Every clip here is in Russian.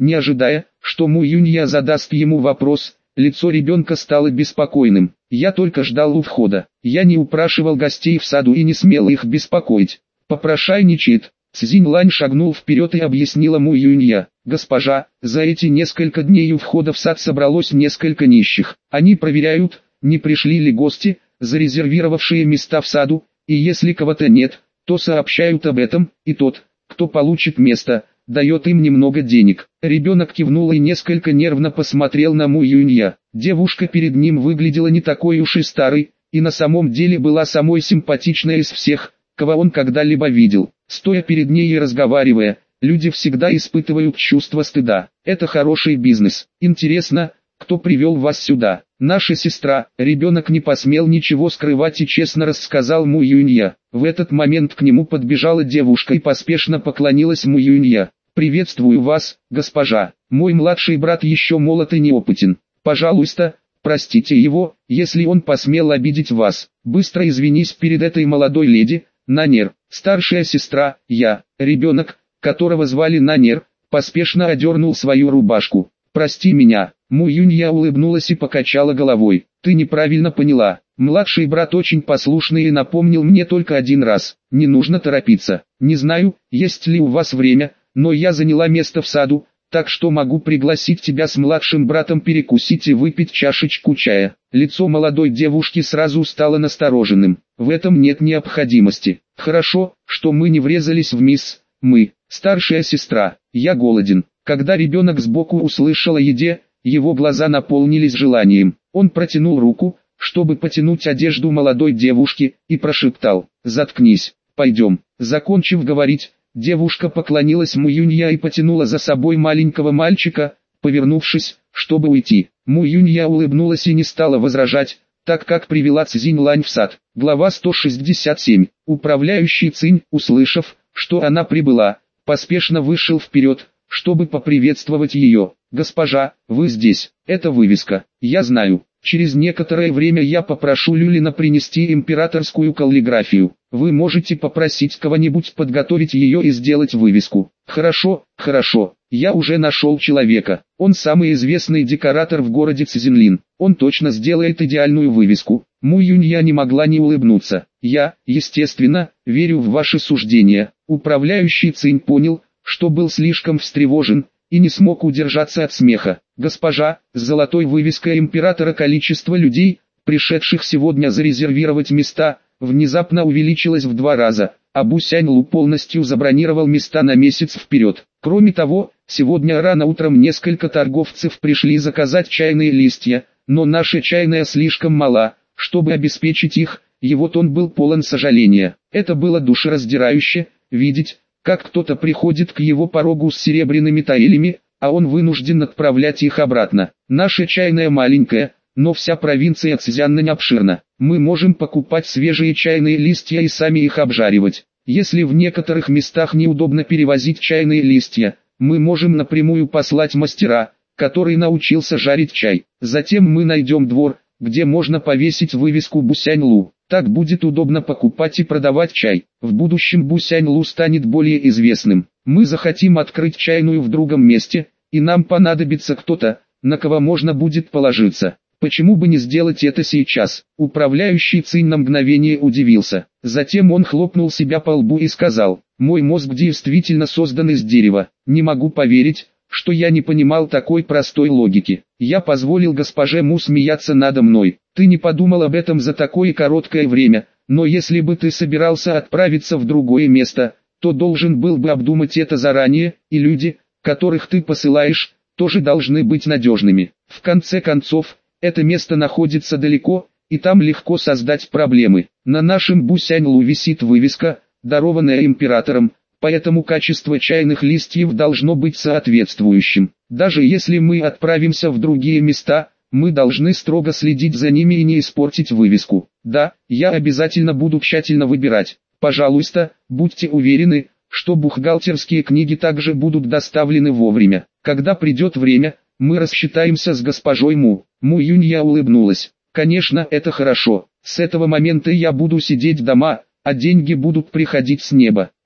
Не ожидая, что Му Юнья задаст ему вопрос, лицо ребенка стало беспокойным. Я только ждал у входа. Я не упрашивал гостей в саду и не смел их беспокоить. Попрошайничает. Цзинь Лань шагнул вперед и объяснила Му Юнья: «Госпожа, за эти несколько дней у входа в сад собралось несколько нищих. Они проверяют, не пришли ли гости, зарезервировавшие места в саду, и если кого-то нет, то сообщают об этом, и тот, кто получит место, дает им немного денег». Ребенок кивнул и несколько нервно посмотрел на Му Юнья. Девушка перед ним выглядела не такой уж и старой, и на самом деле была самой симпатичной из всех, кого он когда-либо видел. Стоя перед ней и разговаривая, люди всегда испытывают чувство стыда. Это хороший бизнес. Интересно, кто привел вас сюда? Наша сестра. Ребенок не посмел ничего скрывать и честно рассказал Му Юнья. В этот момент к нему подбежала девушка и поспешно поклонилась Му Юнья. «Приветствую вас, госпожа. Мой младший брат еще молод и неопытен. Пожалуйста, простите его, если он посмел обидеть вас. Быстро извинись перед этой молодой леди». Нанер, старшая сестра, я. Ребенок, которого звали Нанер, поспешно одернул свою рубашку. «Прости меня». Му Юнья улыбнулась и покачала головой. «Ты неправильно поняла. Младший брат очень послушный и напомнил мне только один раз. Не нужно торопиться. Не знаю, есть ли у вас время, но я заняла место в саду, так что могу пригласить тебя с младшим братом перекусить и выпить чашечку чая». Лицо молодой девушки сразу стало настороженным. «В этом нет необходимости. Хорошо, что мы не врезались в мисс. Мы, старшая сестра. Я голоден». Когда ребенок сбоку услышал о еде, его глаза наполнились желанием. Он протянул руку, чтобы потянуть одежду молодой девушки, и прошептал: «Заткнись, пойдем». Закончив говорить, девушка поклонилась Му Юнья и потянула за собой маленького мальчика, повернувшись, чтобы уйти. Му Юнья улыбнулась и не стала возражать, так как привела Цзинь Лань в сад. Глава 167. Управляющий Цинь, услышав, что она прибыла, поспешно вышел вперед, чтобы поприветствовать ее. «Госпожа, вы здесь, это вывеска, я знаю. Через некоторое время я попрошу Люлина принести императорскую каллиграфию. Вы можете попросить кого-нибудь подготовить ее и сделать вывеску». «Хорошо, хорошо, я уже нашел человека. Он самый известный декоратор в городе Цзинлин. Он точно сделает идеальную вывеску». Му Юнья не могла не улыбнуться. «Я, естественно, верю в ваши суждения». Управляющий Цинь понял, что был слишком встревожен, и не смог удержаться от смеха. «Госпожа, с золотой вывеской императора количество людей, пришедших сегодня зарезервировать места, внезапно увеличилось в 2 раза, а Бу Сяньлу полностью забронировал места на месяц вперед. Кроме того, сегодня рано утром несколько торговцев пришли заказать чайные листья, но наша чайная слишком мала, чтобы обеспечить их, и вот он был полон сожаления. Это было душераздирающе, видеть, как кто-то приходит к его порогу с серебряными таилями, а он вынужден отправлять их обратно. Наша чайная маленькая, но вся провинция Цзяннань обширна. Мы можем покупать свежие чайные листья и сами их обжаривать. Если в некоторых местах неудобно перевозить чайные листья, мы можем напрямую послать мастера, который научился жарить чай. Затем мы найдем двор, где можно повесить вывеску Бусяньлу. Так будет удобно покупать и продавать чай. В будущем Бусяньлу станет более известным. Мы захотим открыть чайную в другом месте, и нам понадобится кто-то, на кого можно будет положиться. Почему бы не сделать это сейчас? Управляющий Цинь на мгновение удивился. Затем он хлопнул себя по лбу и сказал: «Мой мозг действительно создан из дерева. Не могу поверить, что я не понимал такой простой логики. Я позволил госпоже Му смеяться надо мной. Ты не подумал об этом за такое короткое время, но если бы ты собирался отправиться в другое место, то должен был бы обдумать это заранее, и люди, которых ты посылаешь, тоже должны быть надежными. В конце концов, это место находится далеко, и там легко создать проблемы. На нашем Бусяньлу висит вывеска, дарованная императором, поэтому качество чайных листьев должно быть соответствующим. Даже если мы отправимся в другие места, мы должны строго следить за ними и не испортить вывеску. Да, я обязательно буду тщательно выбирать. Пожалуйста, будьте уверены, что бухгалтерские книги также будут доставлены вовремя. Когда придет время, мы рассчитаемся с госпожой Му». Му Юнья улыбнулась. «Конечно, это хорошо. С этого момента я буду сидеть дома, а деньги будут приходить с неба».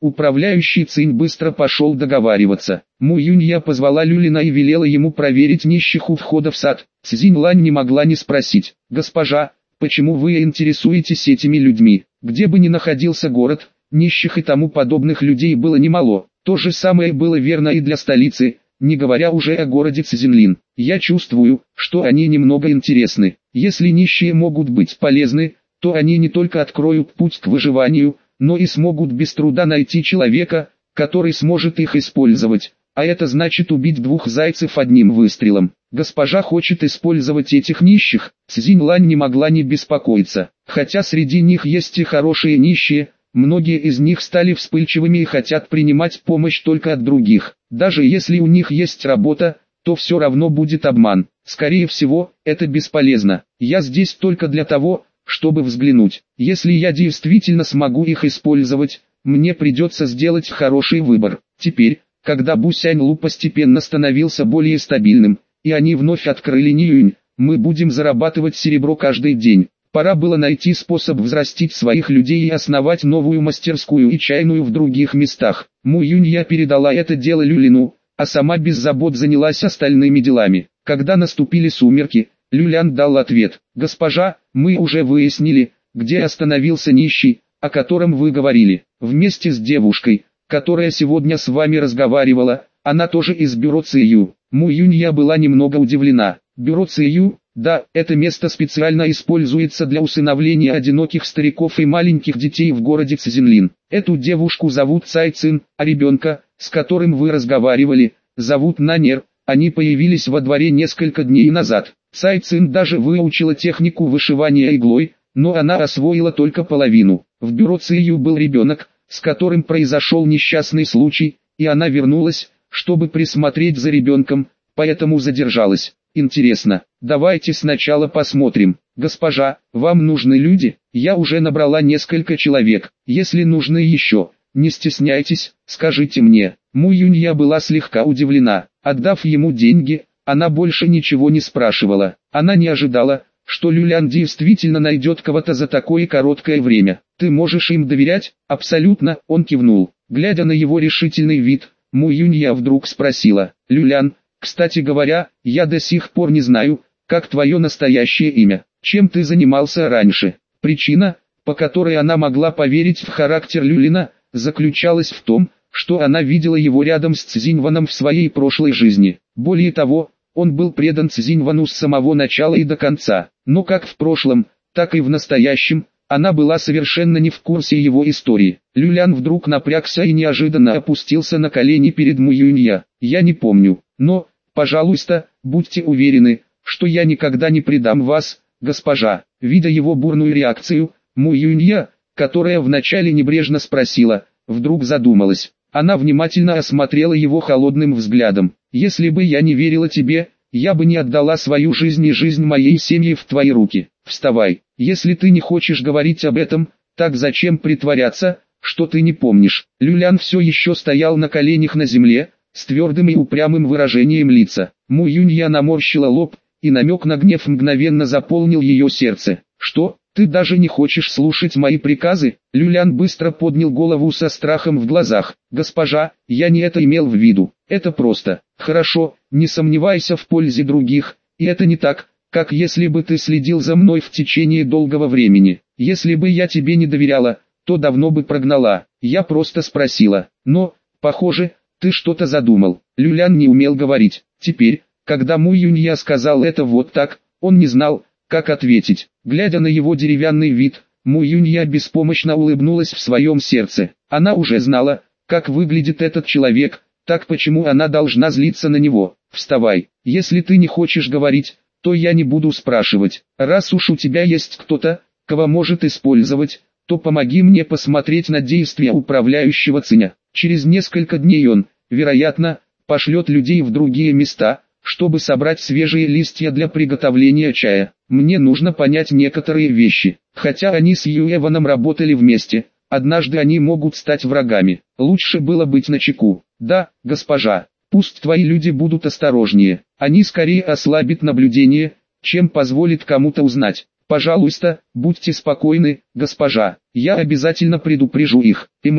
Управляющий Цинь быстро пошел договариваться. Му Юнья позвала Люлина и велела ему проверить нищих у входа в сад. Цзинь Лань не могла не спросить: «Госпожа, почему вы интересуетесь этими людьми?» Где бы ни находился город, нищих и тому подобных людей было немало. То же самое было верно и для столицы, не говоря уже о городе Цзинлин. Я чувствую, что они немного интересны. Если нищие могут быть полезны, то они не только откроют путь к выживанию, но и смогут без труда найти человека, который сможет их использовать. А это значит убить двух зайцев одним выстрелом. Госпожа хочет использовать этих нищих. Цзинь Лань не могла не беспокоиться. Хотя среди них есть и хорошие нищие, многие из них стали вспыльчивыми и хотят принимать помощь только от других. Даже если у них есть работа, то все равно будет обман. Скорее всего, это бесполезно. Я здесь только для того, чтобы взглянуть. Если я действительно смогу их использовать, мне придется сделать хороший выбор. Теперь, когда Бусяньлу постепенно становился более стабильным, и они вновь открыли Ниюнь, мы будем зарабатывать серебро каждый день. Пора было найти способ взрастить своих людей и основать новую мастерскую и чайную в других местах. Му Юнья передала это дело Люлину, а сама без забот занялась остальными делами. Когда наступили сумерки, Люлян дал ответ: «Госпожа, мы уже выяснили, где остановился нищий, о котором вы говорили. Вместе с девушкой, которая сегодня с вами разговаривала, она тоже из бюро Цию». Му Юнья была немного удивлена. Бюро Цию? Да, это место специально используется для усыновления одиноких стариков и маленьких детей в городе Цзинлин. Эту девушку зовут Цай Цин, а ребенка, с которым вы разговаривали, зовут Нанер. Они появились во дворе несколько дней назад. Цай Цин даже выучила технику вышивания иглой, но она освоила только половину. В бюро Цию был ребенок, с которым произошел несчастный случай, и она вернулась, чтобы присмотреть за ребенком, поэтому задержалась. Интересно, давайте сначала посмотрим. Госпожа, вам нужны люди? Я уже набрала несколько человек. Если нужны еще, не стесняйтесь, скажите мне. Му Юнья была слегка удивлена. Отдав ему деньги, она больше ничего не спрашивала. Она не ожидала, что Люлян действительно найдет кого-то за такое короткое время. Ты можешь им доверять? Абсолютно, он кивнул. Глядя на его решительный вид, Му Юнья вдруг спросила: «Люлян, кстати говоря, я до сих пор не знаю, как твое настоящее имя. Чем ты занимался раньше?» Причина, по которой она могла поверить в характер Люлина, заключалась в том, что она видела его рядом с Цзиньваном в своей прошлой жизни. Более того, он был предан Цзиньвану с самого начала и до конца. Но как в прошлом, так и в настоящем, она была совершенно не в курсе его истории. Люлян вдруг напрягся и неожиданно опустился на колени перед Му Юнья. «Я не помню, но, пожалуйста, будьте уверены, что я никогда не предам вас, госпожа». Видя его бурную реакцию, Му Юнья, которая вначале небрежно спросила, вдруг задумалась. Она внимательно осмотрела его холодным взглядом. «Если бы я не верила тебе, я бы не отдала свою жизнь и жизнь моей семьи в твои руки. Вставай, если ты не хочешь говорить об этом, так зачем притворяться, что ты не помнишь?» Люлян все еще стоял на коленях на земле, с твердым и упрямым выражением лица. Му Юнья наморщила лоб, и намек на гнев мгновенно заполнил ее сердце. «Что, ты даже не хочешь слушать мои приказы?» Люлян быстро поднял голову со страхом в глазах. «Госпожа, я не это имел в виду. Это просто. Хорошо, не сомневайся в пользе других, и это не так, как если бы ты следил за мной в течение долгого времени. Если бы я тебе не доверяла, то давно бы прогнала. Я просто спросила. Но, похоже, ты что-то задумал». Люлян не умел говорить. Теперь, когда Му Юнья сказал это вот так, он не знал, как ответить. Глядя на его деревянный вид, Му Юнья беспомощно улыбнулась в своем сердце. Она уже знала, как выглядит этот человек, так почему она должна злиться на него? «Вставай, если ты не хочешь говорить, то я не буду спрашивать. Раз уж у тебя есть кто-то, кого может использовать, то помоги мне посмотреть на действия управляющего Циня. Через несколько дней он, вероятно, пошлет людей в другие места, чтобы собрать свежие листья для приготовления чая. Мне нужно понять некоторые вещи. Хотя они с Юэваном работали вместе, однажды они могут стать врагами. Лучше было быть начеку». «Да, госпожа, пусть твои люди будут осторожнее. Они скорее ослабят наблюдение, чем позволят кому-то узнать. Пожалуйста, будьте спокойны, госпожа. Я обязательно предупрежу их».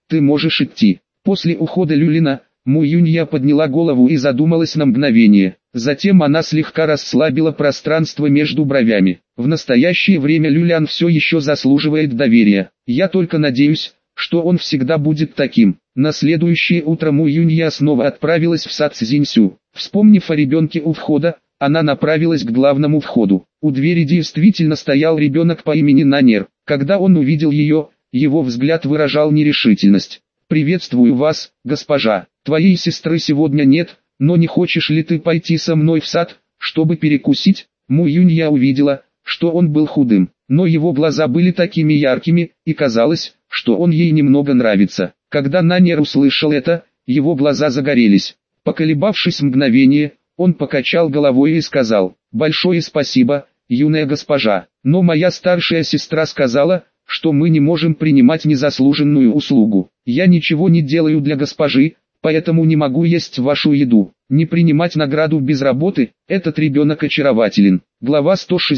ты можешь идти. После ухода Люлина, Му Юнья подняла голову и задумалась на мгновение. Затем она слегка расслабила пространство между бровями. В настоящее время Люлян все еще заслуживает доверия. Я только надеюсь, что он всегда будет таким. На следующее утро Му Юнья снова отправилась в сад Цзиньсю. Вспомнив о ребенке у входа, она направилась к главному входу. У двери действительно стоял ребенок по имени Нанер. Когда он увидел ее, его взгляд выражал нерешительность. «Приветствую вас, госпожа. Твоей сестры сегодня нет, но не хочешь ли ты пойти со мной в сад, чтобы перекусить?» Му Юнья увидела, что он был худым, но его глаза были такими яркими, и казалось, что он ей немного нравится. Когда Нанер услышал это, его глаза загорелись. Поколебавшись мгновение, он покачал головой и сказал: «Большое спасибо, юная госпожа, но моя старшая сестра сказала, что мы не можем принимать незаслуженную услугу. Я ничего не делаю для госпожи, поэтому не могу есть вашу еду. Не принимать награду без работы, этот ребенок очарователен». Глава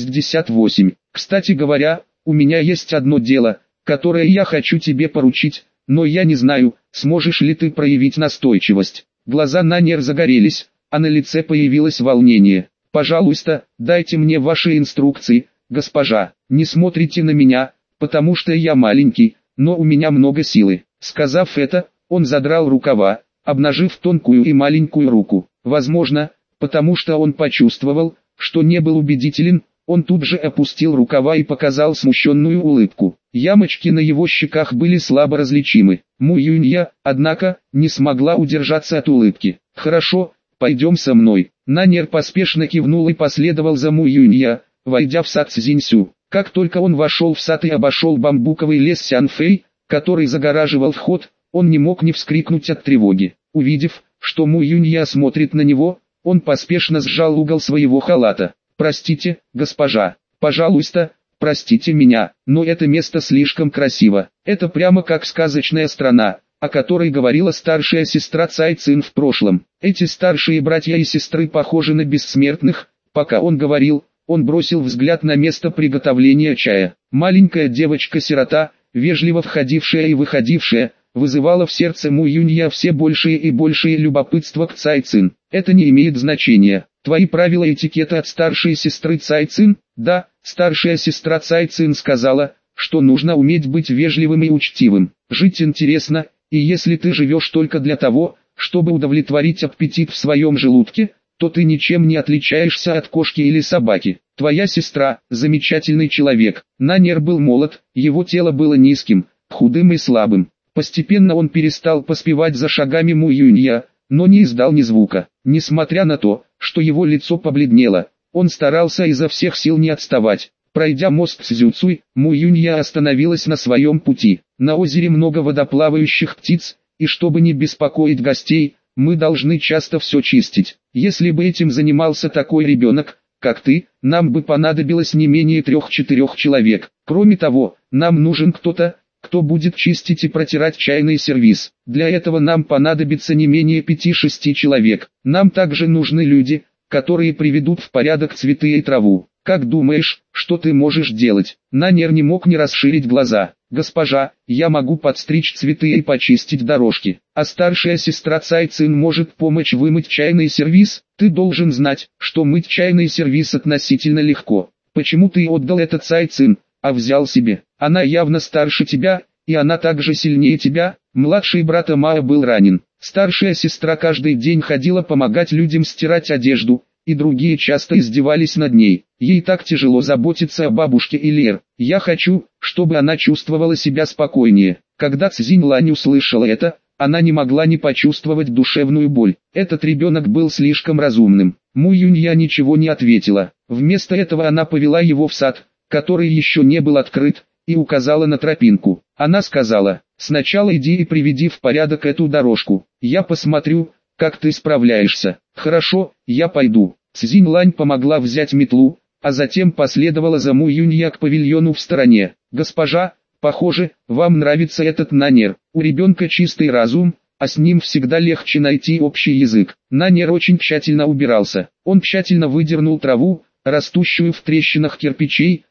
168. Кстати говоря, у меня есть одно дело, которое я хочу тебе поручить, но я не знаю, сможешь ли ты проявить настойчивость. Глаза Нанер загорелись, а на лице появилось волнение. «Пожалуйста, дайте мне ваши инструкции, госпожа. Не смотрите на меня, потому что я маленький, но у меня много силы». Сказав это, он задрал рукава, обнажив тонкую и маленькую руку. Возможно, потому что он почувствовал, что не был убедителен, он тут же опустил рукава и показал смущенную улыбку. Ямочки на его щеках были слабо различимы. Му Юнья, однако, не смогла удержаться от улыбки. «Хорошо, пойдем со мной». Нанер поспешно кивнул и последовал за Му Юнья, войдя в сад Цзиньсю. Как только он вошел в сад и обошел бамбуковый лес Сянфэй, который загораживал вход, он не мог не вскрикнуть от тревоги. Увидев, что Му Юнья смотрит на него, он поспешно сжал угол своего халата. «Простите, госпожа, пожалуйста, простите меня, но это место слишком красиво. Это прямо как сказочная страна, о которой говорила старшая сестра Цай Цин в прошлом. Эти старшие братья и сестры похожи на бессмертных». Пока он говорил, он бросил взгляд на место приготовления чая. Маленькая девочка-сирота, вежливо входившая и выходившая, вызывала в сердце Му Юнья все большее и большее любопытство к Цай Цин. «Это не имеет значения. Твои правила этикета от старшей сестры Цай Цин?» «Да, старшая сестра Цай Цин сказала, что нужно уметь быть вежливым и учтивым. Жить интересно, и если ты живешь только для того, чтобы удовлетворить аппетит в своем желудке, то ты ничем не отличаешься от кошки или собаки. Твоя сестра – замечательный человек». Нанер был молод, его тело было низким, худым и слабым. Постепенно он перестал поспевать за шагами Му Юнья, но не издал ни звука. Несмотря на то, что его лицо побледнело, он старался изо всех сил не отставать. Пройдя мост Цзюцуй, Му Юнья остановилась на своем пути. На озере много водоплавающих птиц, и чтобы не беспокоить гостей, мы должны часто все чистить. Если бы этим занимался такой ребенок, как ты, нам бы понадобилось не менее 3-4 человек. Кроме того, нам нужен кто-то, кто будет чистить и протирать чайный сервиз. Для этого нам понадобится не менее 5-6 человек. Нам также нужны люди, которые приведут в порядок цветы и траву. Как думаешь, что ты можешь делать?» Нанер не мог не расширить глаза. «Госпожа, я могу подстричь цветы и почистить дорожки. А старшая сестра Цай Цин может помочь вымыть чайный сервиз. Ты должен знать, что мыть чайный сервиз относительно легко. Почему ты отдал это Цай Цин, а взял себе? Она явно старше тебя, и она также сильнее тебя». Младший брат Мао был ранен. Старшая сестра каждый день ходила помогать людям стирать одежду, и другие часто издевались над ней. Ей так тяжело заботиться о бабушке Илер. Я хочу, чтобы она чувствовала себя спокойнее. Когда Цзинь Лань услышала это, она не могла не почувствовать душевную боль. Этот ребенок был слишком разумным. Му Юнья ничего не ответила. Вместо этого она повела его в сад, который еще не был открыт, и указала на тропинку. Она сказала: «Сначала иди и приведи в порядок эту дорожку. Я посмотрю, как ты справляешься». «Хорошо, я пойду». Цзинь Лань помогла взять метлу, а затем последовала за Му Юнья к павильону в стороне. «Госпожа, похоже, вам нравится этот Нанер. У ребенка чистый разум, а с ним всегда легче найти общий язык». Нанер очень тщательно убирался. Он тщательно выдернул траву, растущую в трещинах кирпичей,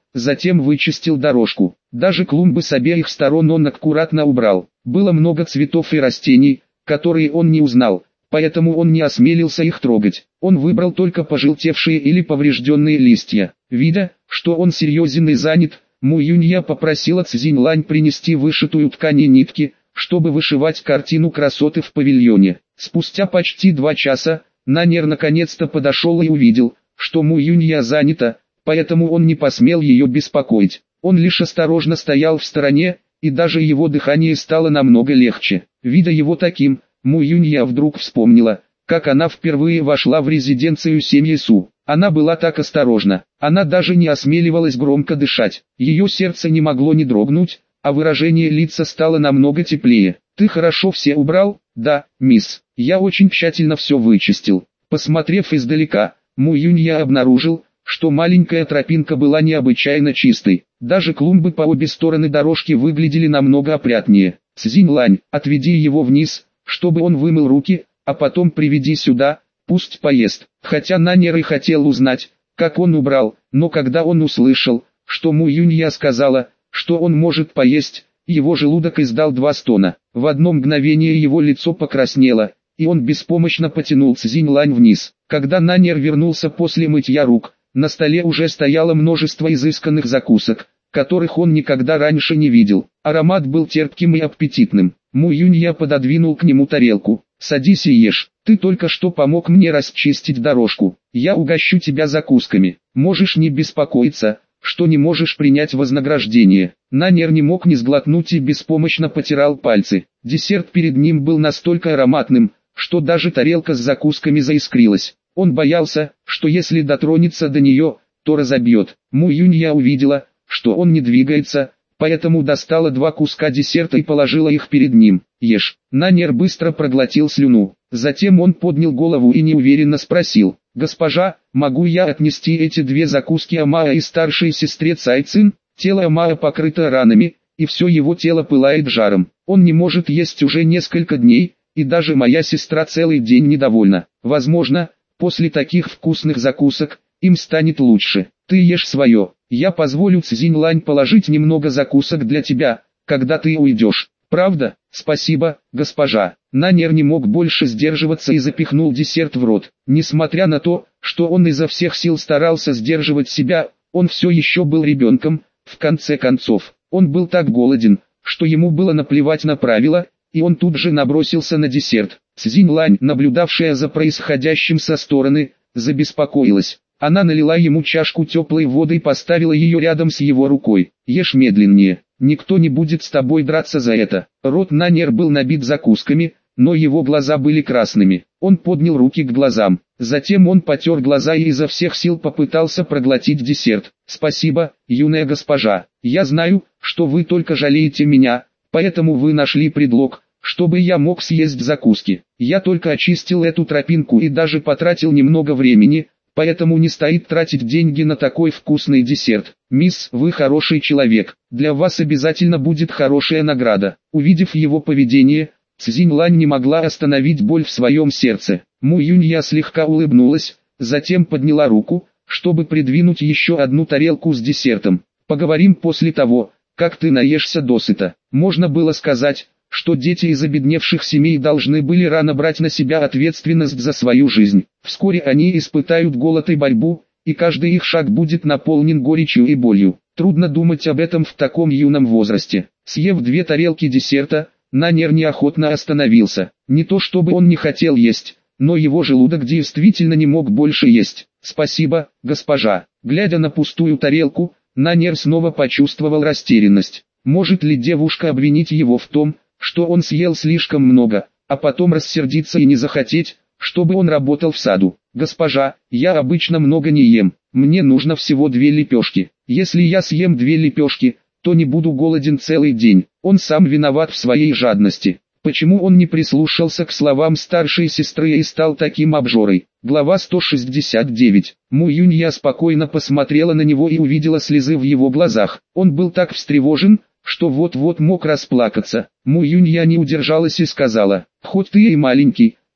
затем вычистил дорожку. Даже клумбы с обеих сторон он аккуратно убрал. Было много цветов и растений, которые он не узнал, поэтому он не осмелился их трогать. Он выбрал только пожелтевшие или поврежденные листья. Видя, что он серьезен и занят, Му Юнья попросила Цзиньлань принести вышитую ткань и нитки, чтобы вышивать картину красоты в павильоне. Спустя почти 2 часа, Нанер наконец-то подошел и увидел, что Му Юнья занята, поэтому он не посмел ее беспокоить. Он лишь осторожно стоял в стороне, и даже его дыхание стало намного легче. Видя его таким, Му Юнья вдруг вспомнила, как она впервые вошла в резиденцию семьи Су. Она была так осторожна, она даже не осмеливалась громко дышать. Ее сердце не могло не дрогнуть, а выражение лица стало намного теплее. «Ты хорошо все убрал?» «Да, мисс. Я очень тщательно все вычистил». Посмотрев издалека, Му Юнья обнаружил, что маленькая тропинка была необычайно чистой. Даже клумбы по обе стороны дорожки выглядели намного опрятнее. «Цзиньлань, отведи его вниз, чтобы он вымыл руки, а потом приведи сюда, пусть поест». Хотя Нанер и хотел узнать, как он убрал, но когда он услышал, что Му Юнья сказала, что он может поесть, его желудок издал 2 стона. В одно мгновение его лицо покраснело, и он беспомощно потянул Цзиньлань вниз. Когда Нанер вернулся после мытья рук, на столе уже стояло множество изысканных закусок, которых он никогда раньше не видел. Аромат был терпким и аппетитным. Му Юнья пододвинул к нему тарелку. «Садись и ешь, ты только что помог мне расчистить дорожку. Я угощу тебя закусками. Можешь не беспокоиться, что не можешь принять вознаграждение». Нанер не мог не сглотнуть и беспомощно потирал пальцы. Десерт перед ним был настолько ароматным, что даже тарелка с закусками заискрилась. Он боялся, что если дотронется до нее, то разобьет. Му Юнья увидела, что он не двигается, поэтому достала 2 куска десерта и положила их перед ним. «Ешь». Нанер быстро проглотил слюну. Затем он поднял голову и неуверенно спросил: «Госпожа, могу я отнести эти 2 закуски Амая и старшей сестре Цайцин?» Тело Амая покрыто ранами, и все его тело пылает жаром. Он не может есть уже несколько дней, и даже моя сестра целый день недовольна. Возможно, после таких вкусных закусок, им станет лучше. Ты ешь свое. Я позволю Цзиньлань положить немного закусок для тебя, когда ты уйдешь. Правда? Спасибо, госпожа». Нанер не мог больше сдерживаться и запихнул десерт в рот. Несмотря на то, что он изо всех сил старался сдерживать себя, он все еще был ребенком. В конце концов, он был так голоден, что ему было наплевать на правила, и он тут же набросился на десерт. Цзиньлань, наблюдавшая за происходящим со стороны, забеспокоилась. Она налила ему чашку теплой воды и поставила ее рядом с его рукой. «Ешь медленнее, никто не будет с тобой драться за это». Рот Нанер был набит закусками, но его глаза были красными. Он поднял руки к глазам. Затем он потер глаза и изо всех сил попытался проглотить десерт. «Спасибо, юная госпожа. Я знаю, что вы только жалеете меня, поэтому вы нашли предлог, чтобы я мог съесть закуски. Я только очистил эту тропинку и даже потратил немного времени, поэтому не стоит тратить деньги на такой вкусный десерт. Мисс, вы хороший человек, для вас обязательно будет хорошая награда». Увидев его поведение, Цзиньлань не могла остановить боль в своем сердце. Му Юнья слегка улыбнулась, затем подняла руку, чтобы придвинуть еще одну тарелку с десертом. «Поговорим после того, как ты наешься досыта». Можно было сказать, что дети из обедневших семей должны были рано брать на себя ответственность за свою жизнь. Вскоре они испытают голод и борьбу, и каждый их шаг будет наполнен горечью и болью. Трудно думать об этом в таком юном возрасте. Съев 2 тарелки десерта, Нанер неохотно остановился. Не то чтобы он не хотел есть, но его желудок действительно не мог больше есть. «Спасибо, госпожа». Глядя на пустую тарелку, Нанер снова почувствовал растерянность. Может ли девушка обвинить его в том, что он съел слишком много, а потом рассердиться и не захотеть, чтобы он работал в саду? «Госпожа, я обычно много не ем, мне нужно всего 2 лепешки. Если я съем 2 лепешки, то не буду голоден целый день». Он сам виноват в своей жадности. Почему он не прислушался к словам старшей сестры и стал таким обжорой? Глава 169. Му Юнья спокойно посмотрела на него и увидела слезы в его глазах. Он был так встревожен, что вот-вот мог расплакаться. Му Юнья не удержалась и сказала: «Хоть ты и маленький,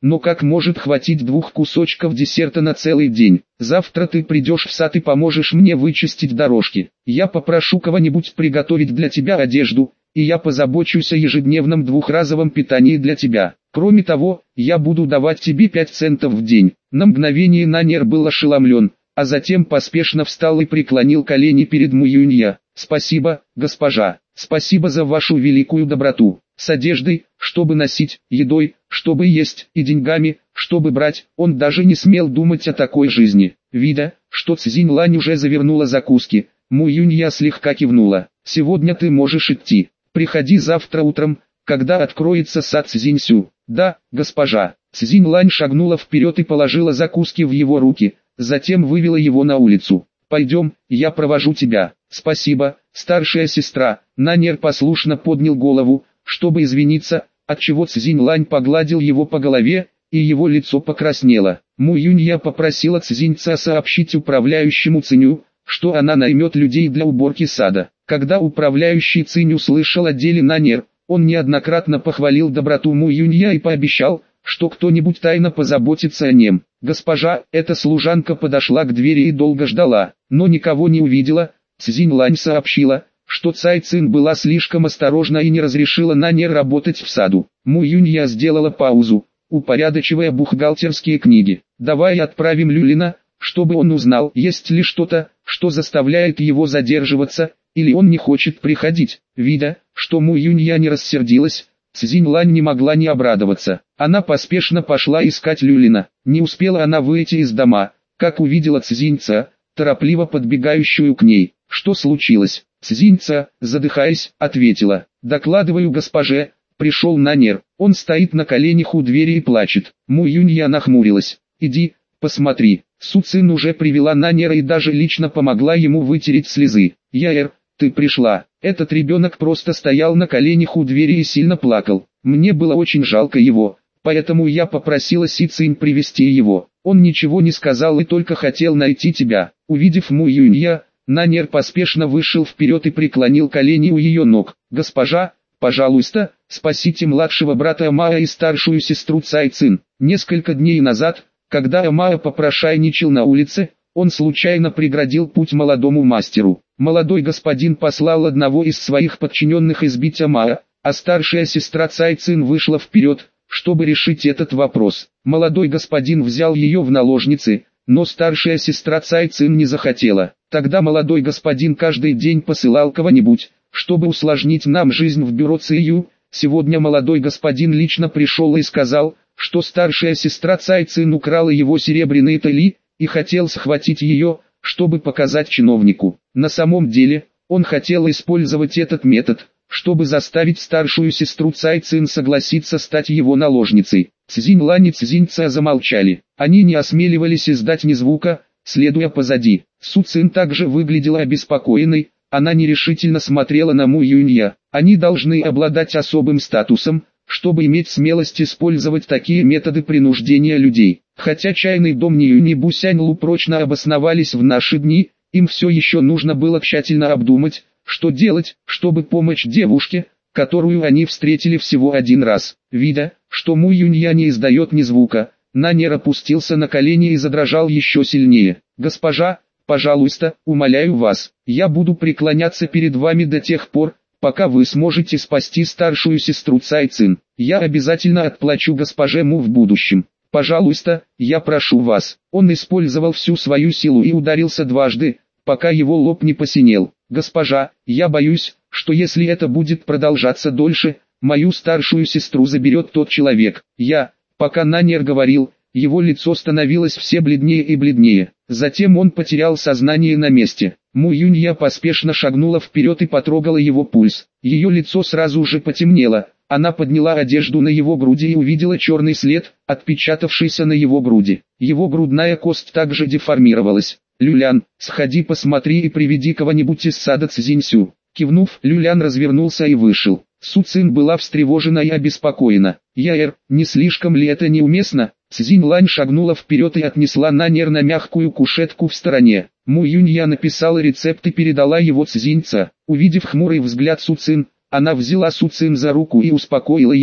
но как может хватить 2 кусочков десерта на целый день? Завтра ты придешь в сад и поможешь мне вычистить дорожки. Я попрошу кого-нибудь приготовить для тебя одежду, и я позабочусь о ежедневном 2-разовом питании для тебя. Кроме того, я буду давать тебе 5 центов в день». На мгновение Нанер был ошеломлен, а затем поспешно встал и преклонил колени перед Муюнья. «Спасибо, госпожа, спасибо за вашу великую доброту. С одеждой, чтобы носить, едой, чтобы есть, и деньгами, чтобы брать». Он даже не смел думать о такой жизни. Видя, что Цзиньлань уже завернула закуски, Муюнья слегка кивнула. «Сегодня ты можешь идти. Приходи завтра утром, когда откроется сад Цзиньсю». «Да, госпожа». Цзиньлань шагнула вперед и положила закуски в его руки, затем вывела его на улицу. «Пойдем, я провожу тебя». «Спасибо, старшая сестра». Нанер послушно поднял голову, чтобы извиниться, отчего Цзиньлань погладил его по голове, и его лицо покраснело. Муюнья попросила Цзиньца сообщить управляющему Циню, что она наймет людей для уборки сада. Когда управляющий Цинь услышал о деле Нанер, он неоднократно похвалил доброту Муюнья и пообещал, что кто-нибудь тайно позаботится о нем. Госпожа, эта служанка подошла к двери и долго ждала, но никого не увидела. Цзиньлань сообщила, что Цай Цин была слишком осторожна и не разрешила Нанер работать в саду. Муюнья сделала паузу, упорядочивая бухгалтерские книги. «Давай отправим Люлина, чтобы он узнал, есть ли что-то, что заставляет его задерживаться, или он не хочет приходить». Видя, что Муюнья не рассердилась, Цзиньлань не могла не обрадоваться. Она поспешно пошла искать Люлина. Не успела она выйти из дома, как увидела Цзиньца, торопливо подбегающую к ней. «Что случилось?» Цзиньца, задыхаясь, ответила: «Докладываю госпоже, пришел Нанер, он стоит на коленях у двери и плачет». Муюнья нахмурилась. «Иди, посмотри». Су Цин уже привела Нанера и даже лично помогла ему вытереть слезы. «Яэр, ты пришла». Этот ребенок просто стоял на коленях у двери и сильно плакал. Мне было очень жалко его, поэтому я попросила Си Цин привести его. Он ничего не сказал и только хотел найти тебя. Увидев Муюнья, Нанер поспешно вышел вперед и преклонил колени у ее ног. «Госпожа, пожалуйста, спасите младшего брата Амая и старшую сестру Цай Цин». Несколько дней назад, когда Амая попрошайничал на улице, он случайно преградил путь молодому мастеру. Молодой господин послал одного из своих подчиненных избить Амая, а старшая сестра Цай Цин вышла вперед, чтобы решить этот вопрос. Молодой господин взял ее в наложницы, но старшая сестра Цай Цин не захотела. Тогда молодой господин каждый день посылал кого-нибудь, чтобы усложнить нам жизнь в бюро Цию. Сегодня молодой господин лично пришел и сказал, что старшая сестра Цай Цин украла его серебряные тали, и хотел схватить ее, чтобы показать чиновнику. На самом деле, он хотел использовать этот метод, чтобы заставить старшую сестру Цай Цин согласиться стать его наложницей. Цзиньлань и Цзиньца замолчали. Они не осмеливались издать ни звука, следуя позади. Су Цин также выглядела обеспокоенной, она нерешительно смотрела на Муюнья. Они должны обладать особым статусом, чтобы иметь смелость использовать такие методы принуждения людей. Хотя чайный дом Ниюнь и Бусяньлу прочно обосновались в наши дни, им все еще нужно было тщательно обдумать, что делать, чтобы помочь девушке, которую они встретили всего один раз. Видя, что Муюнья не издает ни звука, Нанер опустился на колени и задрожал еще сильнее. «Госпожа, пожалуйста, умоляю вас, я буду преклоняться перед вами до тех пор, пока вы сможете спасти старшую сестру Цай Цин. Я обязательно отплачу госпоже Му в будущем. Пожалуйста, я прошу вас». Он использовал всю свою силу и ударился дважды, пока его лоб не посинел. «Госпожа, я боюсь, что если это будет продолжаться дольше, мою старшую сестру заберет тот человек». Пока Нанер говорил, его лицо становилось все бледнее и бледнее. Затем он потерял сознание на месте. Муюнья поспешно шагнула вперед и потрогала его пульс. Ее лицо сразу же потемнело. Она подняла одежду на его груди и увидела черный след, отпечатавшийся на его груди. Его грудная кость также деформировалась. «Люлян, сходи посмотри и приведи кого-нибудь из сада Цзиньсю». Кивнув, Люлян развернулся и вышел. Су Цин была встревожена и обеспокоена. «Яэр, не слишком ли это неуместно?» Цзиньлань шагнула вперед и отнесла Нанер на мягкую кушетку в стороне. Муюнья написала рецепт и передала его Цзиньца. Увидев хмурый взгляд Су Цин, она взяла Су Цин за руку и успокоила ее.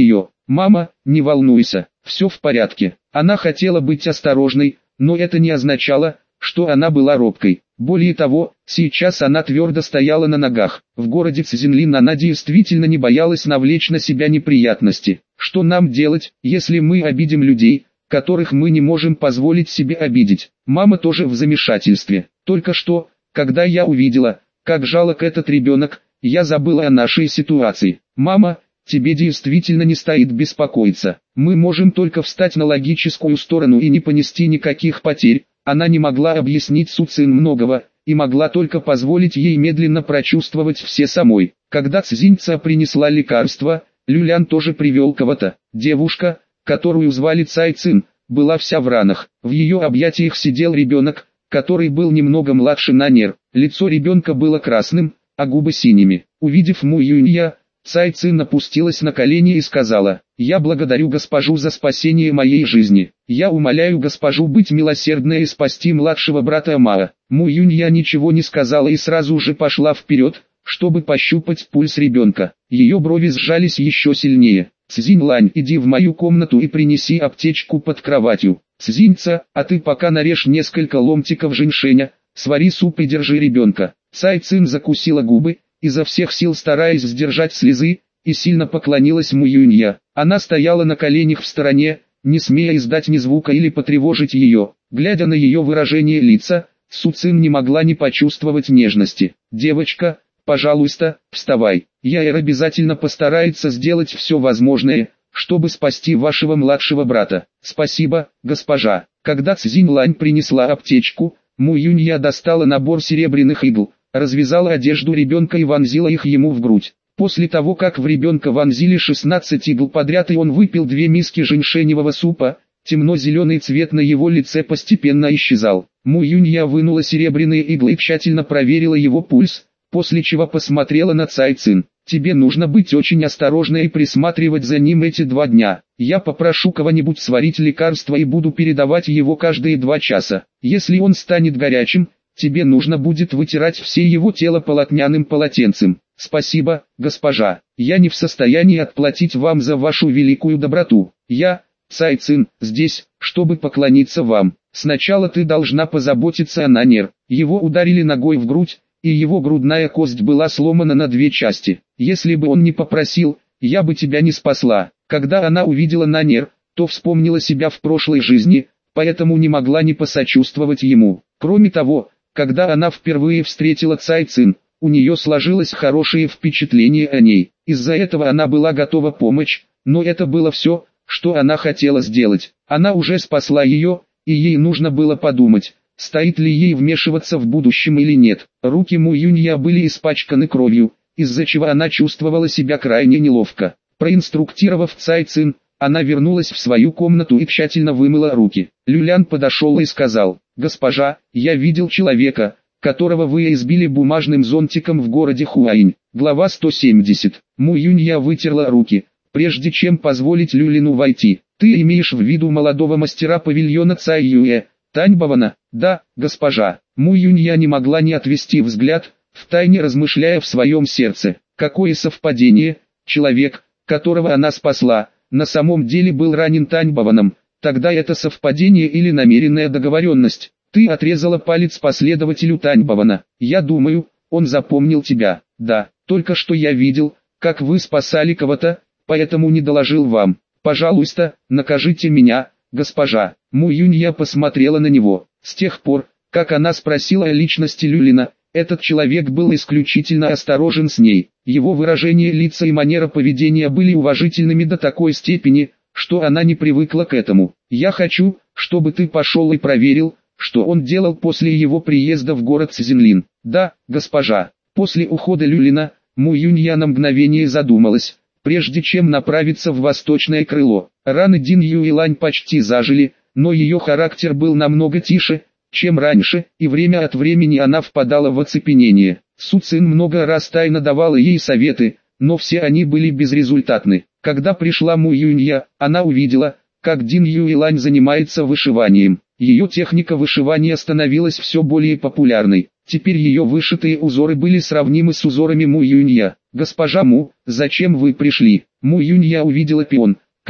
«Мама, не волнуйся, все в порядке». Она хотела быть осторожной, но это не означало, что она была робкой. Более того, сейчас она твердо стояла на ногах. В городе Цзинлин она действительно не боялась навлечь на себя неприятности. Что нам делать, если мы обидим людей, которых мы не можем позволить себе обидеть? Мама тоже в замешательстве. Только что, когда я увидела, как жалок этот ребенок, я забыла о нашей ситуации. Мама, тебе действительно не стоит беспокоиться. Мы можем только встать на логическую сторону и не понести никаких потерь. Она не могла объяснить Су Цин многого, и могла только позволить ей медленно прочувствовать все самой. Когда Цзиньца принесла лекарство, Люлян тоже привел кого-то. Девушка, которую звали Цай Цин, была вся в ранах. В ее объятиях сидел ребенок, который был немного младше Нанер. Лицо ребенка было красным, а губы синими. Увидев Му Юнья, Цай Цин опустилась на колени и сказала: «Я благодарю госпожу за спасение моей жизни. Я умоляю госпожу быть милосердной и спасти младшего брата Маа». Му Юнья ничего не сказала и сразу же пошла вперед, чтобы пощупать пульс ребенка. Ее брови сжались еще сильнее. «Цзинь-Лань, иди в мою комнату и принеси аптечку под кроватью. Цзиньца, а ты пока нарежь несколько ломтиков женьшеня, свари суп и держи ребенка». Цай Цин закусила губы, изо всех сил стараясь сдержать слезы, и сильно поклонилась Му Юнья. Она стояла на коленях в стороне, не смея издать ни звука или потревожить ее. Глядя на ее выражение лица, Су Цин не могла не почувствовать нежности. «Девочка, пожалуйста, вставай. Яэр обязательно постарается сделать все возможное, чтобы спасти вашего младшего брата». «Спасибо, госпожа». Когда Цзинь-Лань принесла аптечку, Му Юнья достала набор серебряных игл, развязала одежду ребенка и вонзила их ему в грудь. После того, как в ребенка вонзили 16 игл подряд и он выпил 2 миски женьшеневого супа, темно-зеленый цвет на его лице постепенно исчезал. Му Юнья вынула серебряные иглы и тщательно проверила его пульс, после чего посмотрела на Цай Цин. «Тебе нужно быть очень осторожной и присматривать за ним эти 2 дня. Я попрошу кого-нибудь сварить лекарство и буду передавать его каждые 2 часа. Если он станет горячим, тебе нужно будет вытирать все его тело полотняным полотенцем». «Спасибо, госпожа. Я не в состоянии отплатить вам за вашу великую доброту. Я, Цай Цин, здесь, чтобы поклониться вам. Сначала ты должна позаботиться о Нанер». Его ударили ногой в грудь, и его грудная кость была сломана на 2 части. «Если бы он не попросил, я бы тебя не спасла». Когда она увидела Нанер, то вспомнила себя в прошлой жизни, поэтому не могла не посочувствовать ему. Кроме того, когда она впервые встретила Цай Цин, у нее сложилось хорошее впечатление о ней. Из-за этого она была готова помочь, но это было все, что она хотела сделать. Она уже спасла ее, и ей нужно было подумать, стоит ли ей вмешиваться в будущем или нет. Руки Му Юнья были испачканы кровью, из-за чего она чувствовала себя крайне неловко. Проинструктировав Цай Цин, она вернулась в свою комнату и тщательно вымыла руки. Люлян подошел и сказал: «Госпожа, я видел человека, которого вы избили бумажным зонтиком в городе Хуаинь». Глава 170. Му Юнья вытерла руки, прежде чем позволить Люлину войти. «Ты имеешь в виду молодого мастера павильона Цай Юэ, Таньбавана?» «Да, госпожа». Му Юнья не могла не отвести взгляд, втайне размышляя в своем сердце. Какое совпадение, человек, которого она спасла, на самом деле был ранен Таньбаваном. Тогда это совпадение или намеренная договоренность? «Ты отрезала палец последователю Таньбавана. Я думаю, он запомнил тебя». «Да, только что я видел, как вы спасали кого-то, поэтому не доложил вам. Пожалуйста, накажите меня, госпожа». Му Юнья посмотрела на него. С тех пор, как она спросила о личности Люлина, этот человек был исключительно осторожен с ней. Его выражение лица и манера поведения были уважительными до такой степени, что она не привыкла к этому. «Я хочу, чтобы ты пошел и проверил, что он делал после его приезда в город Цзинлин». «Да, госпожа». После ухода Люлина, Му Юнья на мгновение задумалась, прежде чем направиться в восточное крыло. Раны Дин Юйлань почти зажили, но ее характер был намного тише, чем раньше, и время от времени она впадала в оцепенение. Су Цин много раз тайно давала ей советы, но все они были безрезультатны. Когда пришла Му Юнья, она увидела, как Дин Юйлань занимается вышиванием. Ее техника вышивания становилась все более популярной. Теперь ее вышитые узоры были сравнимы с узорами Му Юнья. «Госпожа Му, зачем вы пришли?» Му Юнья увидела пион,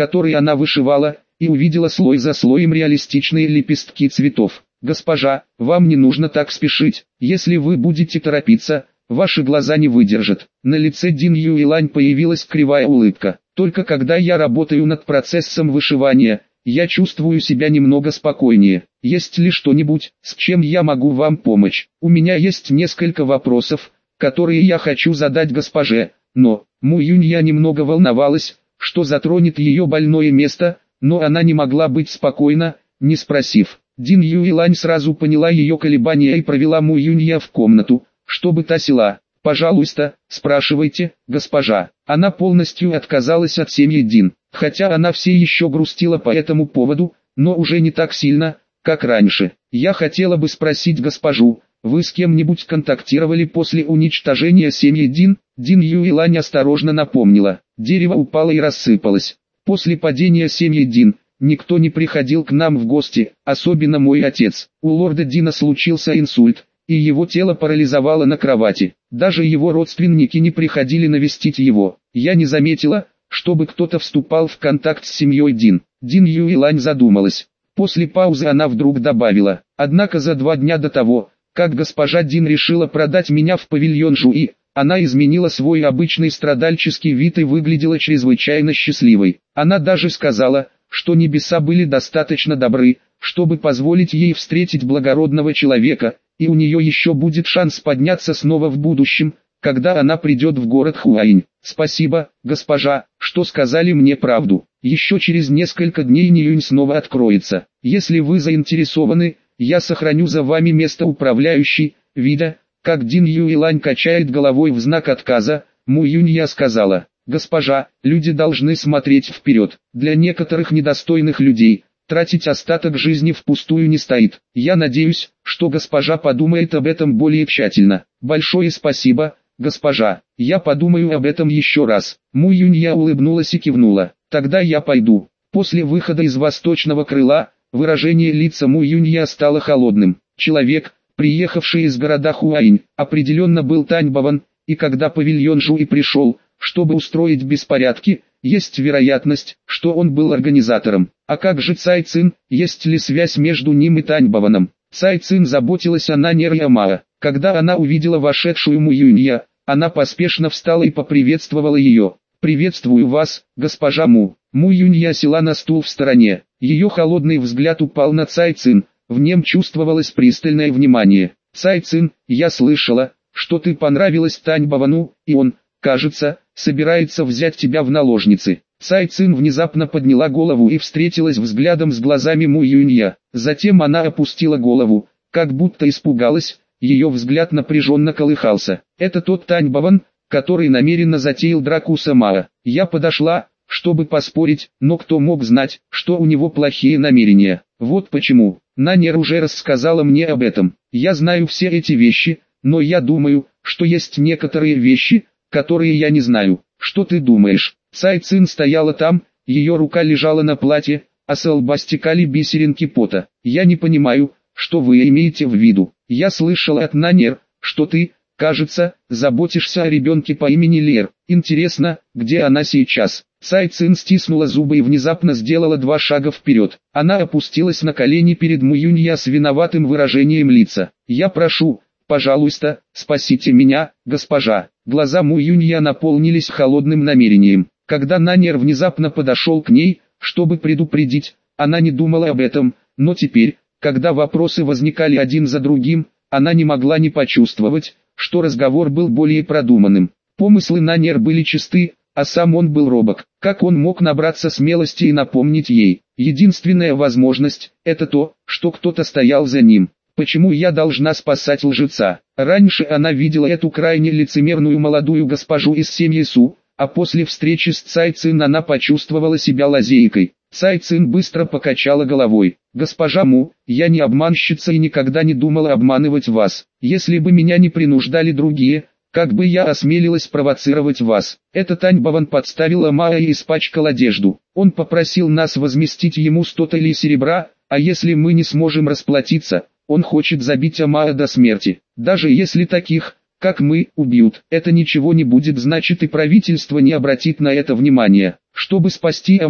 который она вышивала, и увидела слой за слоем реалистичные лепестки цветов. «Госпожа, вам не нужно так спешить. Если вы будете торопиться, ваши глаза не выдержат». На лице Дин Юйлань появилась кривая улыбка. «Только когда я работаю над процессом вышивания, я чувствую себя немного спокойнее. Есть ли что-нибудь, с чем я могу вам помочь? У меня есть несколько вопросов, которые я хочу задать госпоже, но...» Му Юнья немного волновалась, что затронет ее больное место, но она не могла быть спокойна, не спросив. Дин Юйлань сразу поняла ее колебания и провела Му Юнья в комнату, чтобы та села. «Пожалуйста, спрашивайте, госпожа». Она полностью отказалась от семьи Дин, хотя она все еще грустила по этому поводу, но уже не так сильно, как раньше. «Я хотела бы спросить госпожу, вы с кем-нибудь контактировали после уничтожения семьи Дин?» Дин Юйлань осторожно напомнила. Дерево упало и рассыпалось. «После падения семьи Дин, никто не приходил к нам в гости, особенно мой отец. У лорда Дина случился инсульт, и его тело парализовало на кровати. Даже его родственники не приходили навестить его. Я не заметила, чтобы кто-то вступал в контакт с семьей Дин». Дин Юйлань задумалась. После паузы она вдруг добавила: «Однако за 2 дня до того, как госпожа Дин решила продать меня в павильон Жуи, она изменила свой обычный страдальческий вид и выглядела чрезвычайно счастливой. Она даже сказала, что небеса были достаточно добры, чтобы позволить ей встретить благородного человека, и у нее еще будет шанс подняться снова в будущем, когда она придет в город Хуаинь. Спасибо, госпожа, что сказали мне правду. Еще через несколько дней Ниюнь снова откроется. Если вы заинтересованы, я сохраню за вами место управляющей». Видя, как Дин Юйлань качает головой в знак отказа, Му Юнья сказала: «Госпожа, люди должны смотреть вперед. Для некоторых недостойных людей тратить остаток жизни впустую не стоит. Я надеюсь, что госпожа подумает об этом более тщательно». «Большое спасибо, госпожа, я подумаю об этом еще раз». Му Юнья улыбнулась и кивнула. «Тогда я пойду». После выхода из восточного крыла, выражение лица Му Юнья стало холодным. Человек, приехавший из города Хуаинь, определенно был Тань Баван, и когда павильон Жуи пришел, чтобы устроить беспорядки, есть вероятность, что он был организатором. А как же Цай Цин, есть ли связь между ним и Тань Баваном? Цай Цин заботилась о Нанер и Амаа. Когда она увидела вошедшую Му Юнья, она поспешно встала и поприветствовала ее. «Приветствую вас, госпожа Му». Му Юнья села на стул в стороне. Ее холодный взгляд упал на Цай Цин. В нем чувствовалось пристальное внимание. «Цай Цин, я слышала, что ты понравилась Тань Бавану, и он, кажется, собирается взять тебя в наложницы». Цай Цин внезапно подняла голову и встретилась взглядом с глазами Му Юнья. Затем она опустила голову, как будто испугалась, ее взгляд напряженно колыхался. «Это тот Тань Баван, который намеренно затеял драку с Амаа». Я подошла, чтобы поспорить, но кто мог знать, что у него плохие намерения. Вот почему. Нанер уже рассказала мне об этом. Я знаю все эти вещи, но я думаю, что есть некоторые вещи, которые я не знаю. Что ты думаешь? Цай Цин стояла там, ее рука лежала на платье, а с лба стекали бисеринки пота. Я не понимаю, что вы имеете в виду. Я слышала от Нанер, что ты, кажется, заботишься о ребенке по имени Лер. Интересно, где она сейчас? Цай Цин стиснула зубы и внезапно сделала 2 шага вперед. Она опустилась на колени перед Му Юнья с виноватым выражением лица. «Я прошу, пожалуйста, спасите меня, госпожа». Глаза Му Юнья наполнились холодным намерением. Когда Нанер внезапно подошел к ней, чтобы предупредить, она не думала об этом, но теперь, когда вопросы возникали один за другим, она не могла не почувствовать, что разговор был более продуманным. Помыслы Нанер были чисты, а сам он был робок. Как он мог набраться смелости и напомнить ей? Единственная возможность – это то, что кто-то стоял за ним. Почему я должна спасать лжеца? Раньше она видела эту крайне лицемерную молодую госпожу из семьи Су, а после встречи с Цай Цин она почувствовала себя лазейкой. Цай Цин быстро покачала головой. «Госпожа Му, я не обманщица и никогда не думала обманывать вас. Если бы меня не принуждали другие, как бы я осмелилась провоцировать вас? Это Тань Баван подставил Амаа и испачкал одежду. Он попросил нас возместить ему 100 талей серебра, а если мы не сможем расплатиться, он хочет забить Амаа до смерти. Даже если таких, как мы, убьют, это ничего не будет значить и правительство не обратит на это внимания. Чтобы спасти Амаа,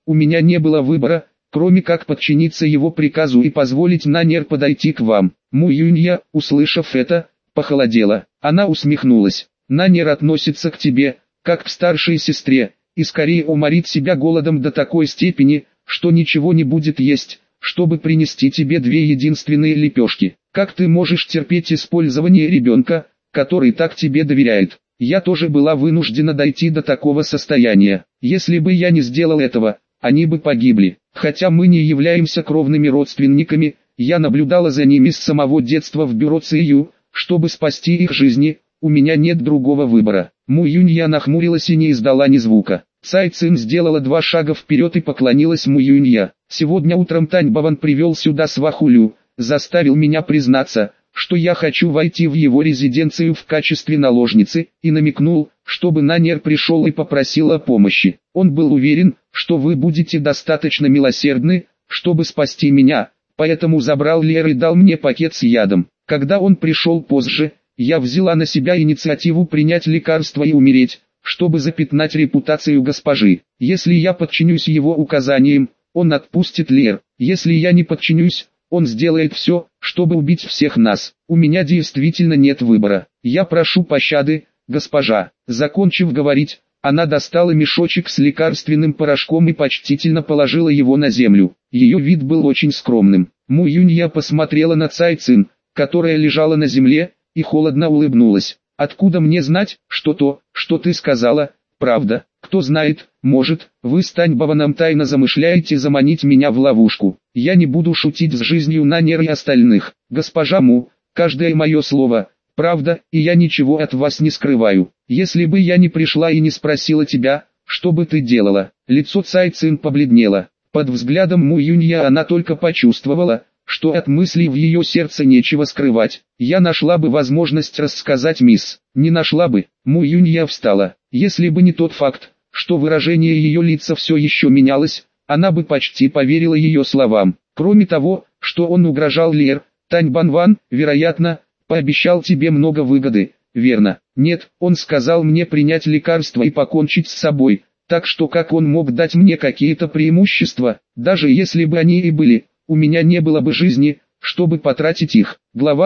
у меня не было выбора, кроме как подчиниться его приказу и позволить Нанер подойти к вам. Му Юнья, услышав это, похолодела. Она усмехнулась. Нанер относится к тебе, как к старшей сестре, и скорее уморит себя голодом до такой степени, что ничего не будет есть, чтобы принести тебе две единственные лепешки. Как ты можешь терпеть использование ребенка, который так тебе доверяет? Я тоже была вынуждена дойти до такого состояния. Если бы я не сделал этого, они бы погибли. Хотя мы не являемся кровными родственниками, я наблюдала за ними с самого детства в бюро ЦИЮ, чтобы спасти их жизни, у меня нет другого выбора. Му Юнья нахмурилась и не издала ни звука. Цай Цин сделала 2 шага вперед и поклонилась Му Юнья. Сегодня утром Тань Баван привел сюда Свахулю, заставил меня признаться, что я хочу войти в его резиденцию в качестве наложницы, и намекнул, чтобы Нанер пришел и попросил о помощи. Он был уверен, что вы будете достаточно милосердны, чтобы спасти меня, поэтому забрал Лер и дал мне пакет с ядом. Когда он пришел позже, я взяла на себя инициативу принять лекарство и умереть, чтобы запятнать репутацию госпожи. Если я подчинюсь его указаниям, он отпустит Лер. Если я не подчинюсь, он сделает все, чтобы убить всех нас. У меня действительно нет выбора. Я прошу пощады, госпожа. Закончив говорить, она достала мешочек с лекарственным порошком и почтительно положила его на землю. Ее вид был очень скромным. Му Юнья посмотрела на Цай Цин, которая лежала на земле, и холодно улыбнулась. «Откуда мне знать, что то, что ты сказала, правда? Кто знает, может, вы с Тань Баваном тайно замышляете заманить меня в ловушку. Я не буду шутить с жизнью Нанер и остальных. Госпожа Му, каждое мое слово, правда, и я ничего от вас не скрываю. Если бы я не пришла и не спросила тебя, что бы ты делала?» Лицо Цай Цин побледнело. Под взглядом Му Юнья она только почувствовала, что от мыслей в ее сердце нечего скрывать. «Я нашла бы возможность рассказать, мисс». «Не нашла бы». Му Юнья встала. Если бы не тот факт, что выражение ее лица все еще менялось, она бы почти поверила ее словам. Кроме того, что он угрожал Лер, Тань Банван, вероятно, пообещал тебе много выгоды, верно? Нет, он сказал мне принять лекарство и покончить с собой, так что как он мог дать мне какие-то преимущества, даже если бы они и были, у меня не было бы жизни, чтобы потратить их. Глава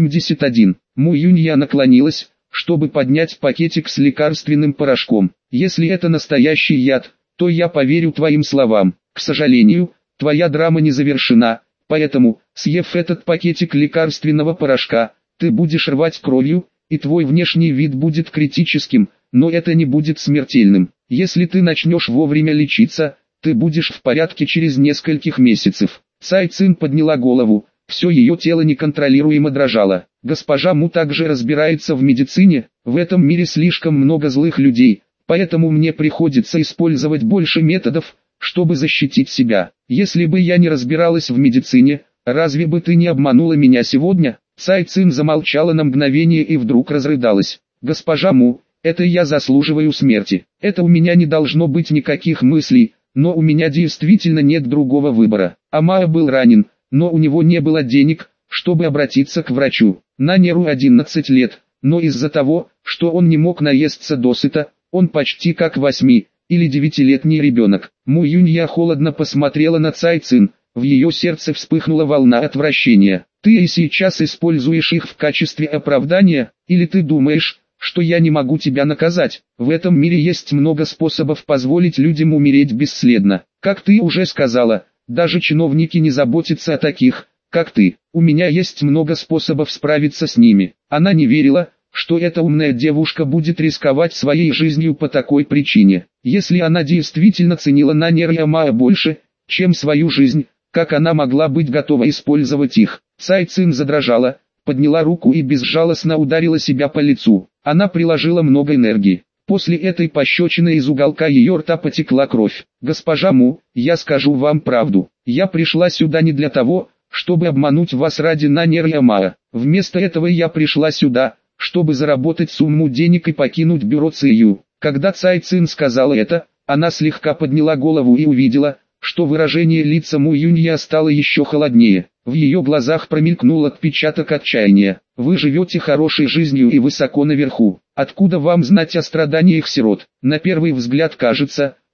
171. Му Юнья наклонилась, чтобы поднять пакетик с лекарственным порошком. «Если это настоящий яд, то я поверю твоим словам. К сожалению, твоя драма не завершена, поэтому, съев этот пакетик лекарственного порошка, ты будешь рвать кровью, и твой внешний вид будет критическим, но это не будет смертельным. Если ты начнешь вовремя лечиться, ты будешь в порядке через нескольких месяцев». Цай Цин подняла голову, все ее тело неконтролируемо дрожало. «Госпожа Му также разбирается в медицине, в этом мире слишком много злых людей, поэтому мне приходится использовать больше методов, чтобы защитить себя. Если бы я не разбиралась в медицине, разве бы ты не обманула меня сегодня?» Цай Цин замолчала на мгновение и вдруг разрыдалась. «Госпожа Му, это я заслуживаю смерти. Это у меня не должно быть никаких мыслей, но у меня действительно нет другого выбора. Амаа был ранен, но у него не было денег, чтобы обратиться к врачу. Нанеру 11 лет, но из-за того, что он не мог наесться досыта, он почти как 8- или 9-летний ребенок». Му Юнья холодно посмотрела на Цай Цин, в ее сердце вспыхнула волна отвращения. «Ты и сейчас используешь их в качестве оправдания, или ты думаешь, что я не могу тебя наказать? В этом мире есть много способов позволить людям умереть бесследно. Как ты уже сказала, даже чиновники не заботятся о таких, как ты. У меня есть много способов справиться с ними». Она не верила, что эта умная девушка будет рисковать своей жизнью по такой причине. Если она действительно ценила Нанер и Амаа больше, чем свою жизнь, как она могла быть готова использовать их? Цай Цин задрожала, подняла руку и безжалостно ударила себя по лицу. Она приложила много энергии. После этой пощечины из уголка ее рта потекла кровь. «Госпожа Му, я скажу вам правду. Я пришла сюда не для того, чтобы обмануть вас ради Нанер и Амаа. Вместо этого я пришла сюда, чтобы заработать сумму денег и покинуть бюро ЦИЮ». Когда Цай Цин сказала это, она слегка подняла голову и увидела, что выражение лица Му Юнья стало еще холоднее. В ее глазах промелькнул отпечаток отчаяния. «Вы живете хорошей жизнью и высоко наверху. Откуда вам знать о страданиях сирот? На первый взгляд кажется,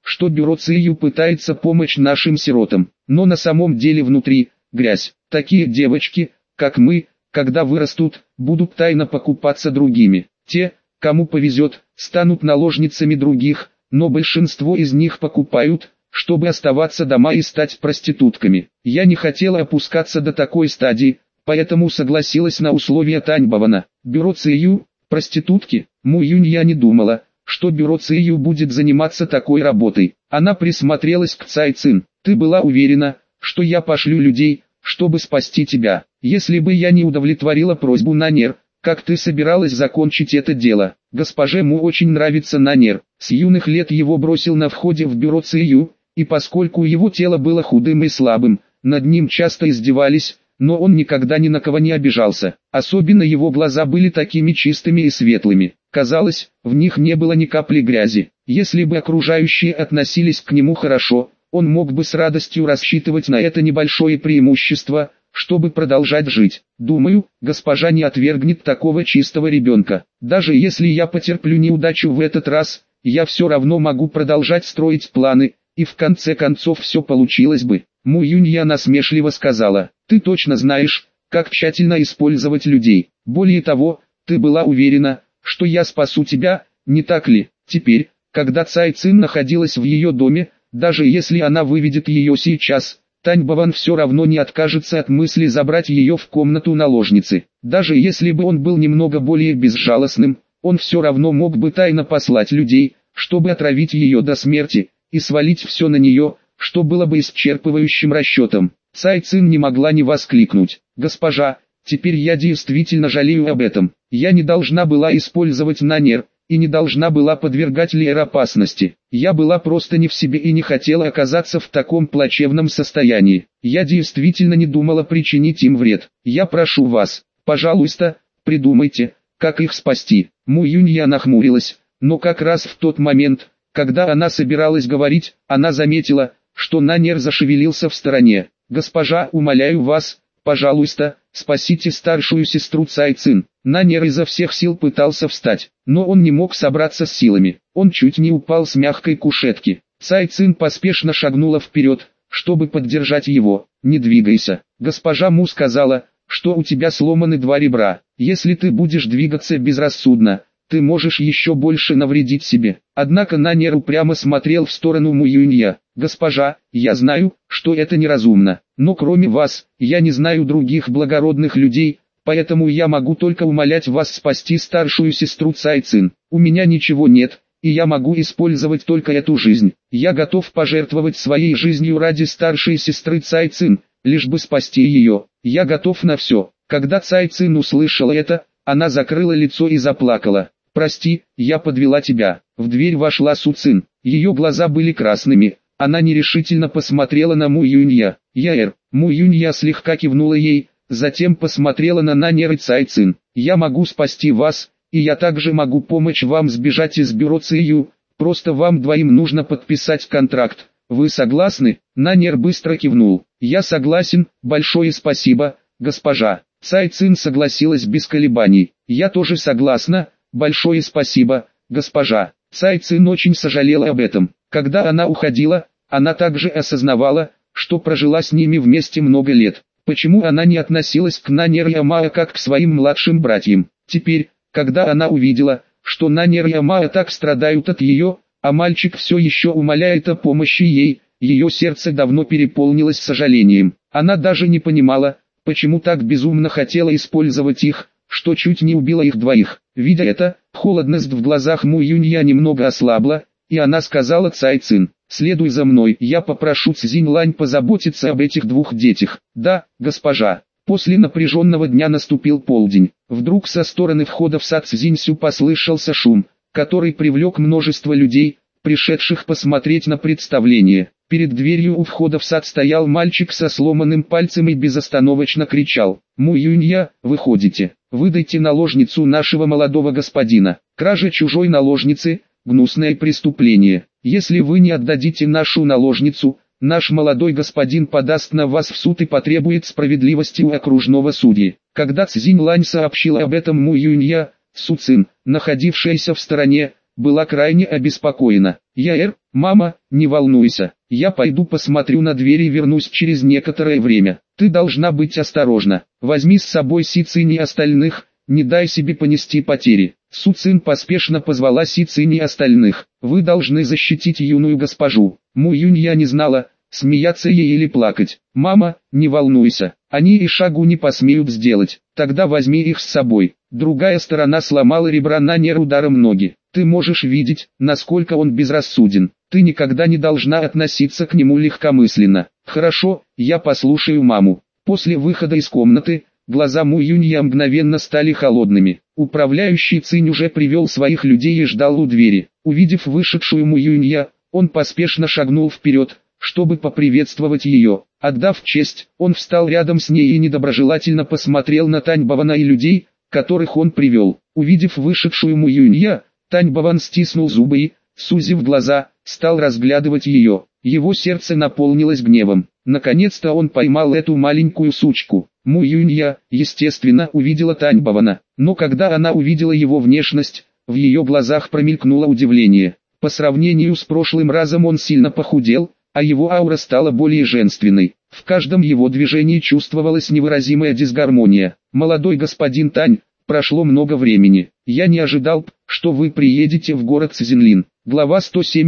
что бюро ЦИЮ пытается помочь нашим сиротам, но на самом деле внутри грязь. Такие девочки, как мы, когда вырастут, будут тайно покупаться другими. Те, кому повезет, станут наложницами других, но большинство из них покупают, чтобы оставаться дома и стать проститутками. Я не хотела опускаться до такой стадии, поэтому согласилась на условия Таньбована. Бюро ЦИЮ, проститутки, я не думала, что бюро ЦИЮ будет заниматься такой работой. Она присмотрелась к Цай Цин. Ты была уверена, что я пошлю людей, чтобы спасти тебя. Если бы я не удовлетворила просьбу Нанер, как ты собиралась закончить это дело? Госпоже Му очень нравится Нанер. С юных лет его бросил на входе в бюро ЦИЮ, и поскольку его тело было худым и слабым, над ним часто издевались, но он никогда ни на кого не обижался. Особенно его глаза были такими чистыми и светлыми. Казалось, в них не было ни капли грязи. Если бы окружающие относились к нему хорошо, он мог бы с радостью рассчитывать на это небольшое преимущество, чтобы продолжать жить. Думаю, госпожа не отвергнет такого чистого ребенка. Даже если я потерплю неудачу в этот раз, я все равно могу продолжать строить планы, и в конце концов все получилось бы. Му Юнья насмешливо сказала: ты точно знаешь, как тщательно использовать людей. Более того, ты была уверена, что я спасу тебя, не так ли? Теперь, когда Цай Цин находилась в ее доме, даже если она выведет ее сейчас, Таньбован все равно не откажется от мысли забрать ее в комнату наложницы. Даже если бы он был немного более безжалостным, он все равно мог бы тайно послать людей, чтобы отравить ее до смерти, и свалить все на нее, что было бы исчерпывающим расчетом. Цай Цин не могла не воскликнуть: «Госпожа, теперь я действительно жалею об этом. Я не должна была использовать Нанер, и не должна была подвергать Лиэр опасности. Я была просто не в себе и не хотела оказаться в таком плачевном состоянии. Я действительно не думала причинить им вред. Я прошу вас, пожалуйста, придумайте, как их спасти». Му Юнья нахмурилась, но как раз в тот момент, когда она собиралась говорить, она заметила, что Нанер зашевелился в стороне. «Госпожа, умоляю вас, пожалуйста, спасите старшую сестру Цай Цин». Нанер изо всех сил пытался встать, но он не мог собраться с силами. Он чуть не упал с мягкой кушетки. Цай Цин поспешно шагнула вперед, чтобы поддержать его. «Не двигайся. Госпожа Му сказала, что у тебя сломаны 2 ребра. Если ты будешь двигаться безрассудно, ты можешь еще больше навредить себе». Однако Нанер упрямо смотрел в сторону Му Юнья. «Госпожа, я знаю, что это неразумно, но кроме вас, я не знаю других благородных людей, поэтому я могу только умолять вас спасти старшую сестру Цай Цин. У меня ничего нет, и я могу использовать только эту жизнь. Я готов пожертвовать своей жизнью ради старшей сестры Цай Цин, лишь бы спасти ее. Я готов на все». Когда Цай Цин услышала это, она закрыла лицо и заплакала. «Прости, я подвела тебя». В дверь вошла Су Цин. Ее глаза были красными. Она нерешительно посмотрела на Му Юнья. Му Юнья слегка кивнула ей, затем посмотрела на Нанер и Цай Цин. «Я могу спасти вас, и я также могу помочь вам сбежать из бюро ЦИЮ, просто вам двоим нужно подписать контракт. Вы согласны?» Нанер быстро кивнул. «Я согласен, большое спасибо, госпожа». Цай Цин согласилась без колебаний. «Я тоже согласна, большое спасибо, госпожа». Цай Цин очень сожалела об этом. Когда она уходила, она также осознавала, что прожила с ними вместе много лет. Почему она не относилась к Нанер и Амао как к своим младшим братьям? Теперь, когда она увидела, что Нанер и Амао так страдают от ее, а мальчик все еще умоляет о помощи ей, ее сердце давно переполнилось сожалением. Она даже не понимала, почему так безумно хотела использовать их, что чуть не убила их двоих. Видя это, холодность в глазах Му Юнья немного ослабла, и она сказала Цай Цин: «Следуй за мной, я попрошу Цзинь Лань позаботиться об этих 2 детях». «Да, госпожа». После напряженного дня наступил полдень. Вдруг со стороны входа в сад Цзиньсю послышался шум, который привлек множество людей, пришедших посмотреть на представление. Перед дверью у входа в сад стоял мальчик со сломанным пальцем и безостановочно кричал: «Му Юнья, выходите, выдайте наложницу нашего молодого господина. Кража чужой наложницы – гнусное преступление. Если вы не отдадите нашу наложницу, наш молодой господин подаст на вас в суд и потребует справедливости у окружного судьи». Когда Цзинь Лань сообщила об этом Му Юнья, Су Цин, находившаяся в стороне, была крайне обеспокоена. «Мама, не волнуйся, я пойду посмотрю на дверь и вернусь через некоторое время. Ты должна быть осторожна, возьми с собой Си Цинь и остальных, не дай себе понести потери». Су Цин поспешно позвала Си Цинь и остальных. «Вы должны защитить юную госпожу». Му Юнья не знала, смеяться ей или плакать. «Мама, не волнуйся, они и шагу не посмеют сделать, тогда возьми их с собой». Другая сторона сломала ребра на нер ударом ноги. «Ты можешь видеть, насколько он безрассуден. Ты никогда не должна относиться к нему легкомысленно». «Хорошо, я послушаю маму». После выхода из комнаты, глаза Му Юнья мгновенно стали холодными. Управляющий Цинь уже привел своих людей и ждал у двери. Увидев вышедшую Му Юнья, он поспешно шагнул вперед, чтобы поприветствовать ее. Отдав честь, он встал рядом с ней и недоброжелательно посмотрел на Тань Бавана и людей, которых он привел. Увидев вышедшую Му Юнья, Тань Баван стиснул зубы и, сузив глаза, стал разглядывать ее. Его сердце наполнилось гневом. Наконец-то он поймал эту маленькую сучку. Му Юнья, естественно, увидела Тань Бавана, но когда она увидела его внешность, в ее глазах промелькнуло удивление. По сравнению с прошлым разом он сильно похудел, а его аура стала более женственной. В каждом его движении чувствовалась невыразимая дисгармония. «Молодой господин Тань, прошло много времени. Я не ожидал, что вы приедете в город Цзинлин». Глава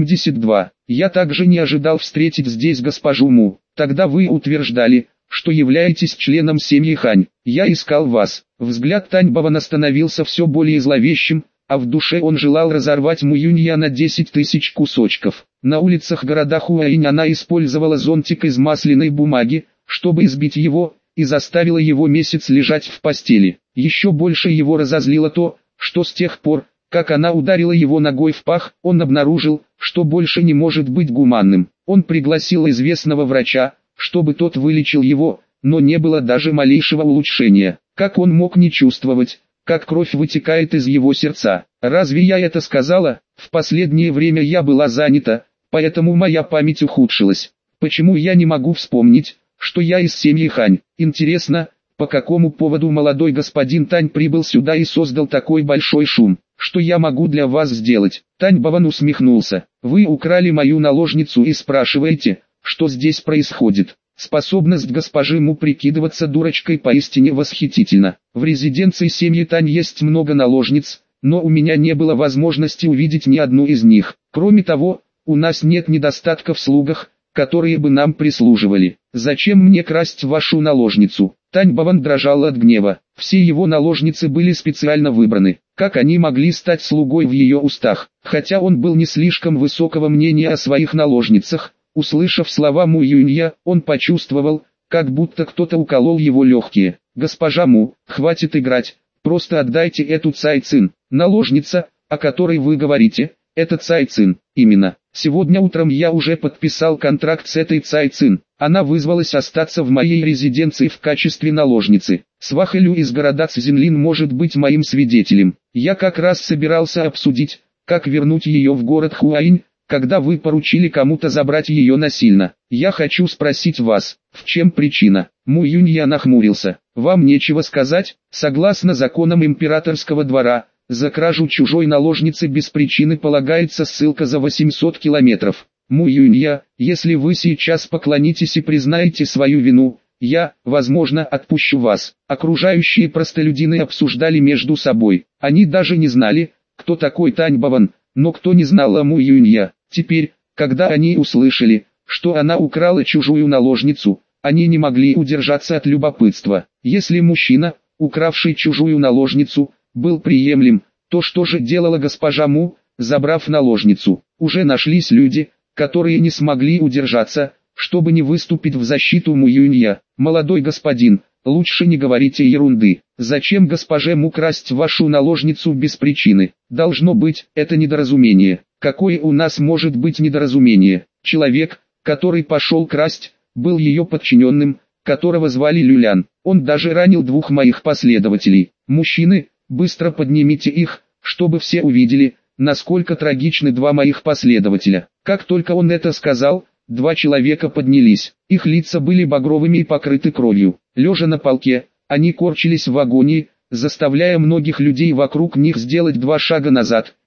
172. «Я также не ожидал встретить здесь госпожу Му. Тогда вы утверждали, что являетесь членом семьи Хань. Я искал вас». Взгляд Тань Бавана становился все более зловещим, а в душе он желал разорвать Му Юнья на 10 тысяч кусочков. На улицах города Хуаинь она использовала зонтик из масляной бумаги, чтобы избить его, и заставила его месяц лежать в постели. Еще больше его разозлило то, что с тех пор, как она ударила его ногой в пах, он обнаружил, что больше не может быть гуманным. Он пригласил известного врача, чтобы тот вылечил его, но не было даже малейшего улучшения. Как он мог не чувствовать, как кровь вытекает из его сердца? Разве я это сказала? В последнее время я была занята, поэтому моя память ухудшилась. Почему я не могу вспомнить, что я из семьи Хань? Интересно, по какому поводу молодой господин Тань прибыл сюда и создал такой большой шум? Что я могу для вас сделать?» Тань Баван усмехнулся. «Вы украли мою наложницу и спрашиваете, что здесь происходит?» Способность госпожи Му прикидываться дурочкой поистине восхитительна. В резиденции семьи Тань есть много наложниц, но у меня не было возможности увидеть ни одну из них. Кроме того, у нас нет недостатка в слугах, которые бы нам прислуживали. Зачем мне красть вашу наложницу?» Тань Баван дрожал от гнева. Все его наложницы были специально выбраны. Как они могли стать слугой в ее устах? Хотя он был не слишком высокого мнения о своих наложницах, услышав слова Му Юнья, он почувствовал, как будто кто-то уколол его легкие. «Госпожа Му, хватит играть, просто отдайте эту Цай Цин». «Наложница, о которой вы говорите, это Цай Цин». «Именно. Сегодня утром я уже подписал контракт с этой Цай Цин. Она вызвалась остаться в моей резиденции в качестве наложницы. Свахэлю из города Цзинлин может быть моим свидетелем. Я как раз собирался обсудить, как вернуть ее в город Хуаинь, когда вы поручили кому-то забрать ее насильно. Я хочу спросить вас, в чем причина?» Му Юнья нахмурился. «Вам нечего сказать? Согласно законам императорского двора, за кражу чужой наложницы без причины полагается ссылка за 800 километров. Му Юнья, если вы сейчас поклонитесь и признаете свою вину, я, возможно, отпущу вас». Окружающие простолюдины обсуждали между собой. Они даже не знали, кто такой Тань Баван, но кто не знал о Му Юнья. Теперь, когда они услышали, что она украла чужую наложницу, они не могли удержаться от любопытства. Если мужчина, укравший чужую наложницу, был приемлем, то что же делала госпожа Му, забрав наложницу? Уже нашлись люди, которые не смогли удержаться, чтобы не выступить в защиту Му Юнья. «Молодой господин, лучше не говорите ерунды. Зачем госпоже Му красть вашу наложницу без причины? Должно быть, это недоразумение». «Какое у нас может быть недоразумение? Человек, который пошел красть, был ее подчиненным, которого звали Люлян. Он даже ранил 2 моих последователей. Мужчины, быстро поднимите их, чтобы все увидели, насколько трагичны 2 моих последователя». Как только он это сказал, 2 человека поднялись. Их лица были багровыми и покрыты кровью. Лежа на полке, они корчились в агонии, заставляя многих людей вокруг них сделать 2 шага назад,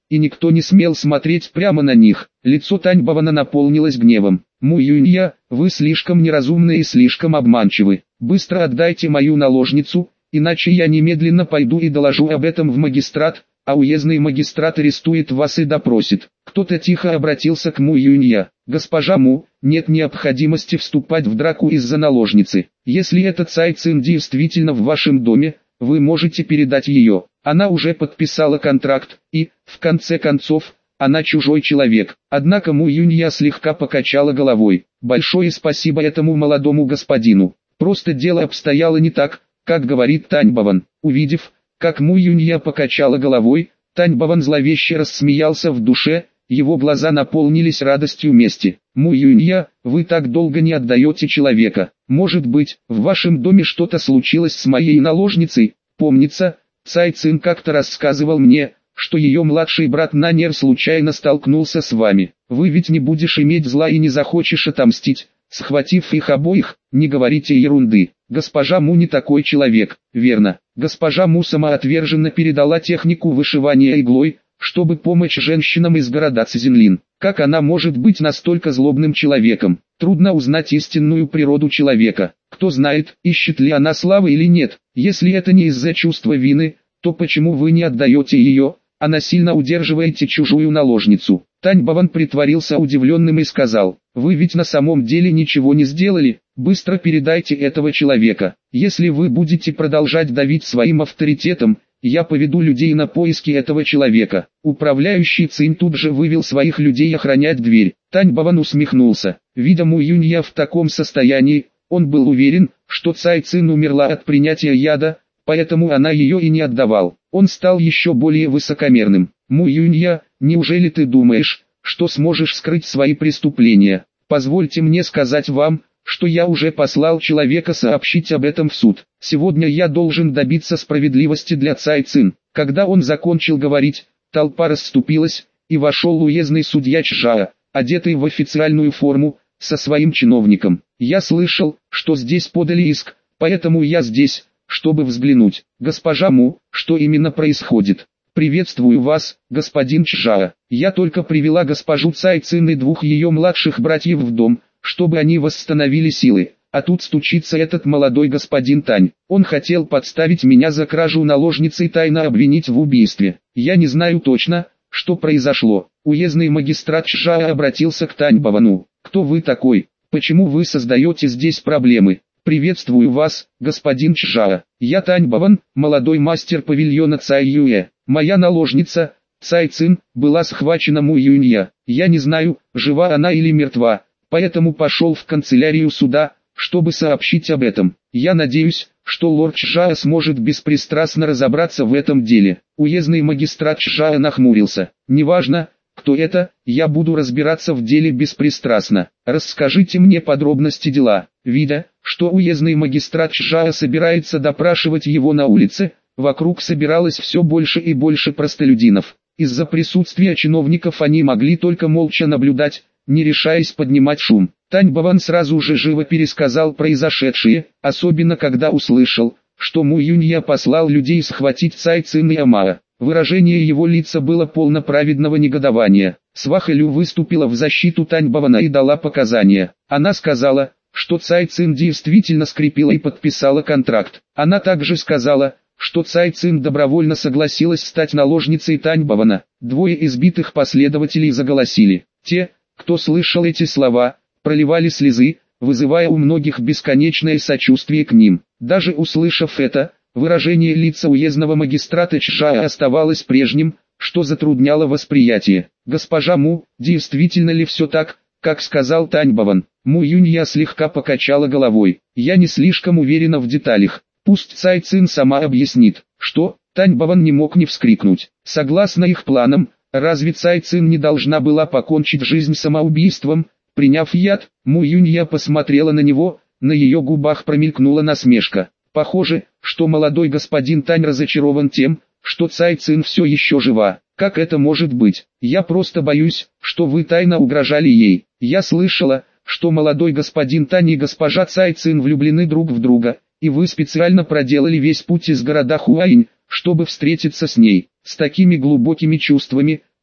и никто не смел смотреть прямо на них. Лицо Таньбавана наполнилось гневом. «Му Юнья, вы слишком неразумны и слишком обманчивы. Быстро отдайте мою наложницу, иначе я немедленно пойду и доложу об этом в магистрат, а уездный магистрат арестует вас и допросит». Кто-то тихо обратился к Му Юнья. «Госпожа Му, нет необходимости вступать в драку из-за наложницы. Если эта Цай Цин действительно в вашем доме, вы можете передать ее. Она уже подписала контракт, и, в конце концов, она чужой человек». Однако Му Юнья слегка покачала головой. «Большое спасибо этому молодому господину. Просто дело обстояло не так, как говорит Таньбаван». Увидев, как Му Юнья покачала головой, Таньбаван зловеще рассмеялся в душе, его глаза наполнились радостью мести. «Му Юнья, вы так долго не отдаете человека. Может быть, в вашем доме что-то случилось с моей наложницей? Помнится, Цай Цин как-то рассказывал мне, что ее младший брат Нанер случайно столкнулся с вами. Вы ведь не будешь иметь зла и не захочешь отомстить, схватив их обоих. Не говорите ерунды. Госпожа Му не такой человек, верно?» Госпожа Му самоотверженно передала технику вышивания иглой, чтобы помочь женщинам из города Цзинлин. Как она может быть настолько злобным человеком? Трудно узнать истинную природу человека. Кто знает, ищет ли она славы или нет. Если это не из-за чувства вины, то почему вы не отдаете ее, а насильно удерживаете чужую наложницу? Таньбаван притворился удивленным и сказал: «Вы ведь на самом деле ничего не сделали. Быстро передайте этого человека. Если вы будете продолжать давить своим авторитетом, я поведу людей на поиски этого человека». Управляющий Цинь тут же вывел своих людей охранять дверь. Таньбаван усмехнулся. Видя Му Юнья в таком состоянии, он был уверен, что Цай Цин умерла от принятия яда, поэтому она ее и не отдавал. Он стал еще более высокомерным. «Му Юнья, неужели ты думаешь, что сможешь скрыть свои преступления? Позвольте мне сказать вам, что я уже послал человека сообщить об этом в суд. Сегодня я должен добиться справедливости для Цай Цин». Когда он закончил говорить, толпа расступилась, и вошел уездный судья Чжао, одетый в официальную форму, со своим чиновником. «Я слышал, что здесь подали иск, поэтому я здесь, чтобы взглянуть. Госпожа Му, что именно происходит?» «Приветствую вас, господин Чжао. Я только привела госпожу Цай Цин и двух ее младших братьев в дом, чтобы они восстановили силы. А тут стучится этот молодой господин Тань. Он хотел подставить меня за кражу наложницы и тайно обвинить в убийстве. Я не знаю точно, что произошло». Уездный магистрат Чжао обратился к Таньбавану. «Кто вы такой? Почему вы создаете здесь проблемы?» «Приветствую вас, господин Чжао. Я Таньбаван, молодой мастер павильона Цай Юэ. Моя наложница, Цай Цин, была схвачена Му Юнья. Я не знаю, жива она или мертва, поэтому пошел в канцелярию суда, чтобы сообщить об этом. Я надеюсь, что лорд Чжао сможет беспристрастно разобраться в этом деле». Уездный магистрат Чжао нахмурился. «Неважно, кто это, я буду разбираться в деле беспристрастно. Расскажите мне подробности дела». Видя, что уездный магистрат Чжао собирается допрашивать его на улице, вокруг собиралось все больше и больше простолюдинов. Из-за присутствия чиновников они могли только молча наблюдать, не решаясь поднимать шум. Таньбаван сразу же живо пересказал произошедшее, особенно когда услышал, что Му Юнья послал людей схватить Цай Цин и Амаа. Выражение его лица было полно праведного негодования. Сваха Лю выступила в защиту Таньбавана и дала показания. Она сказала, что Цай Цин действительно скрепила и подписала контракт. Она также сказала, что Цай Цин добровольно согласилась стать наложницей Таньбавана. Двое избитых последователей заголосили. Те, кто слышал эти слова, проливали слезы, вызывая у многих бесконечное сочувствие к ним. Даже услышав это, выражение лица уездного магистрата Чжао оставалось прежним, что затрудняло восприятие. «Госпожа Му, действительно ли все так, как сказал Таньбаван?» Му Юнья слегка покачала головой. «Я не слишком уверена в деталях. Пусть Цай Цин сама объяснит». «Что?» Таньбаван не мог не вскрикнуть. Согласно их планам, разве Цай Цин не должна была покончить жизнь самоубийством, приняв яд? Му Юнья посмотрела на него, на ее губах промелькнула насмешка. «Похоже, что молодой господин Тань разочарован тем, что Цай Цин все еще жива. Как это может быть? Я просто боюсь, что вы тайно угрожали ей. Я слышала, что молодой господин Тань и госпожа Цай Цин влюблены друг в друга, и вы специально проделали весь путь из города Хуаинь, чтобы встретиться с ней. С такими глубокими чувствами,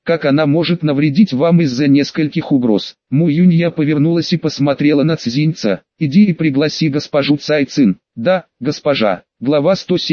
как она может навредить вам из-за нескольких угроз. Му Юнья повернулась и посмотрела на Цзиньца. Иди и пригласи госпожу Цай Цин. Да, госпожа. Глава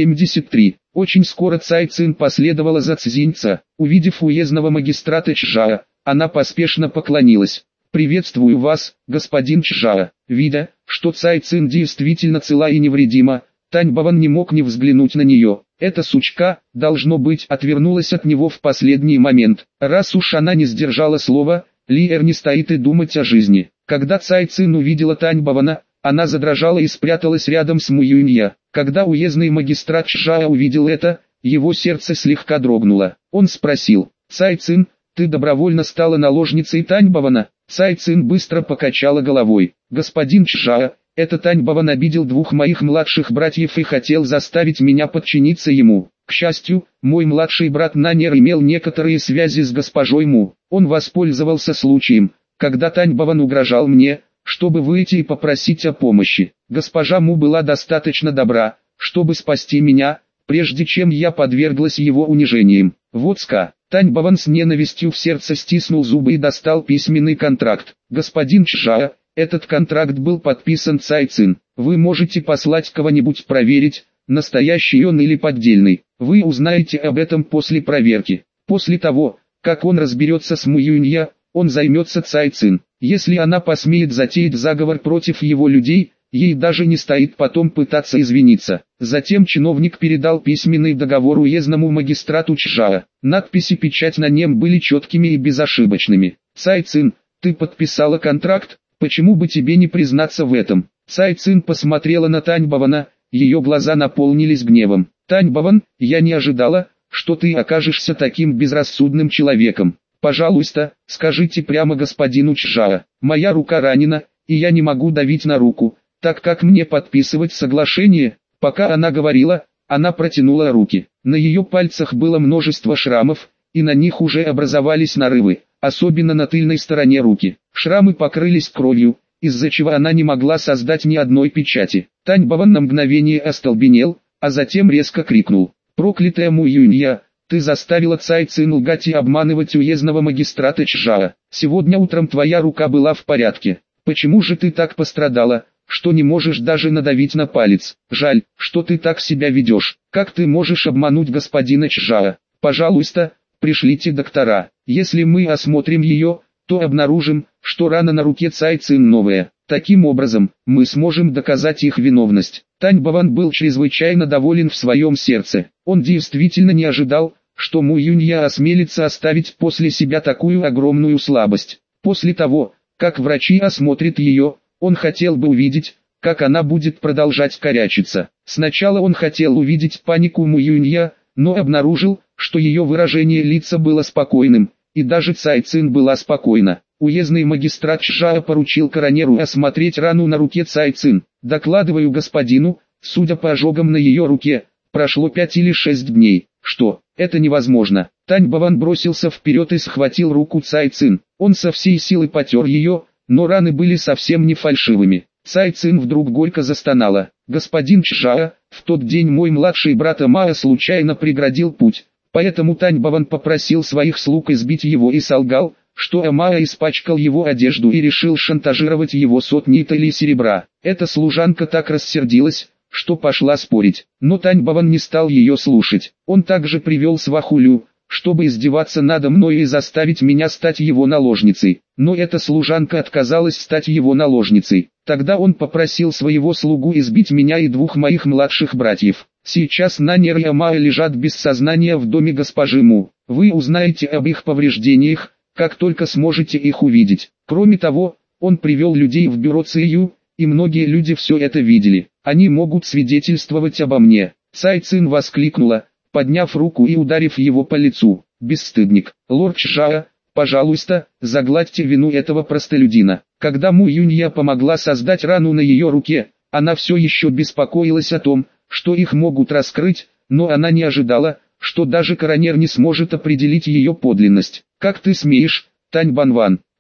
173. Очень скоро Цай Цин последовала за Цзиньца. Увидев уездного магистрата Чжаа, она поспешно поклонилась. «Приветствую вас, господин Чжаа». Видя, что Цай Цин действительно цела и невредима, Тань Баван не мог не взглянуть на нее. Эта сучка, должно быть, отвернулась от него в последний момент. Раз уж она не сдержала слова, Ли Эр не стоит и думать о жизни. Когда Цай Цин увидела Тань Бавана, она задрожала и спряталась рядом с Му Юнья. Когда уездный магистрат Чжаа увидел это, его сердце слегка дрогнуло. Он спросил: «Цай Цин, ты добровольно стала наложницей Тань Бавана?» Цай Цин быстро покачала головой. «Господин Чжаа, это Тань Баван обидел двух моих младших братьев и хотел заставить меня подчиниться ему. К счастью, мой младший брат Нанер имел некоторые связи с госпожой Му. Он воспользовался случаем, когда Тань Баван угрожал мне, чтобы выйти и попросить о помощи. Госпожа Му была достаточно добра, чтобы спасти меня, прежде чем я подверглась его унижениям. Вот-ска». Тань Баван с ненавистью в сердце стиснул зубы и достал письменный контракт. «Господин Чжаа, этот контракт был подписан Цай Цин. Вы можете послать кого-нибудь проверить, настоящий он или поддельный. Вы узнаете об этом после проверки. После того, как он разберется с Му Юнья, он займется Цай Цин. Если она посмеет затеять заговор против его людей, ей даже не стоит потом пытаться извиниться». Затем чиновник передал письменный договор уездному магистрату Чжаа. Надпись и печать на нем были четкими и безошибочными. «Цай Цин, ты подписала контракт? Почему бы тебе не признаться в этом?» Цай Цин посмотрела на Тань Бавана, ее глаза наполнились гневом. «Тань Баван, я не ожидала, что ты окажешься таким безрассудным человеком. Пожалуйста, скажите прямо господину Чжаа, моя рука ранена, и я не могу давить на руку, так как мне подписывать соглашение?» Пока она говорила, она протянула руки. На ее пальцах было множество шрамов, и на них уже образовались нарывы, особенно на тыльной стороне руки. Шрамы покрылись кровью, из-за чего она не могла создать ни одной печати. Тань Баван на мгновение остолбенел, а затем резко крикнул: «Проклятая Му Юнья, ты заставила Цай Цин лгать и обманывать уездного магистрата Чжаа. Сегодня утром твоя рука была в порядке. Почему же ты так пострадала, что не можешь даже надавить на палец? Жаль, что ты так себя ведешь. Как ты можешь обмануть господина Чжаа? Пожалуйста, пришлите доктора. Если мы осмотрим ее, то обнаружим, что рана на руке Цай Цин новая. Таким образом, мы сможем доказать их виновность». Тань Баван был чрезвычайно доволен в своем сердце. Он действительно не ожидал, что Му Юнья осмелится оставить после себя такую огромную слабость. После того, как врачи осмотрят ее, он хотел бы увидеть, как она будет продолжать корячиться. Сначала он хотел увидеть панику Му Юнья, но обнаружил, что ее выражение лица было спокойным, и даже Цай Цин была спокойна. Уездный магистрат Чжаа поручил коронеру осмотреть рану на руке Цай Цин. «Докладываю господину, судя по ожогам на ее руке, прошло 5 или 6 дней. Что, это невозможно?» Тань Баван бросился вперед и схватил руку Цай Цин. Он со всей силы потер ее, но раны были совсем не фальшивыми. Цай Цин вдруг горько застонала. «Господин Чжаа, в тот день мой младший брат Амаа случайно преградил путь, поэтому Тань Баван попросил своих слуг избить его и солгал, что Амаа испачкал его одежду и решил шантажировать его сотней талий серебра. Эта служанка так рассердилась, что пошла спорить, но Тань Баван не стал ее слушать. Он также привел свахулю, чтобы издеваться надо мной и заставить меня стать его наложницей. Но эта служанка отказалась стать его наложницей. Тогда он попросил своего слугу избить меня и двух моих младших братьев. Сейчас Нанер и Амаа лежат без сознания в доме госпожи Му. Вы узнаете об их повреждениях, как только сможете их увидеть. Кроме того, он привел людей в бюро ЦИЮ, и многие люди все это видели. Они могут свидетельствовать обо мне». Цай Цин воскликнула, подняв руку и ударив его по лицу. «Бесстыдник! Лорд Чжаа, пожалуйста, загладьте вину этого простолюдина». Когда Му Юнья помогла создать рану на ее руке, она все еще беспокоилась о том, что их могут раскрыть, но она не ожидала, что даже коронер не сможет определить ее подлинность. «Как ты смеешь, Тань Банван?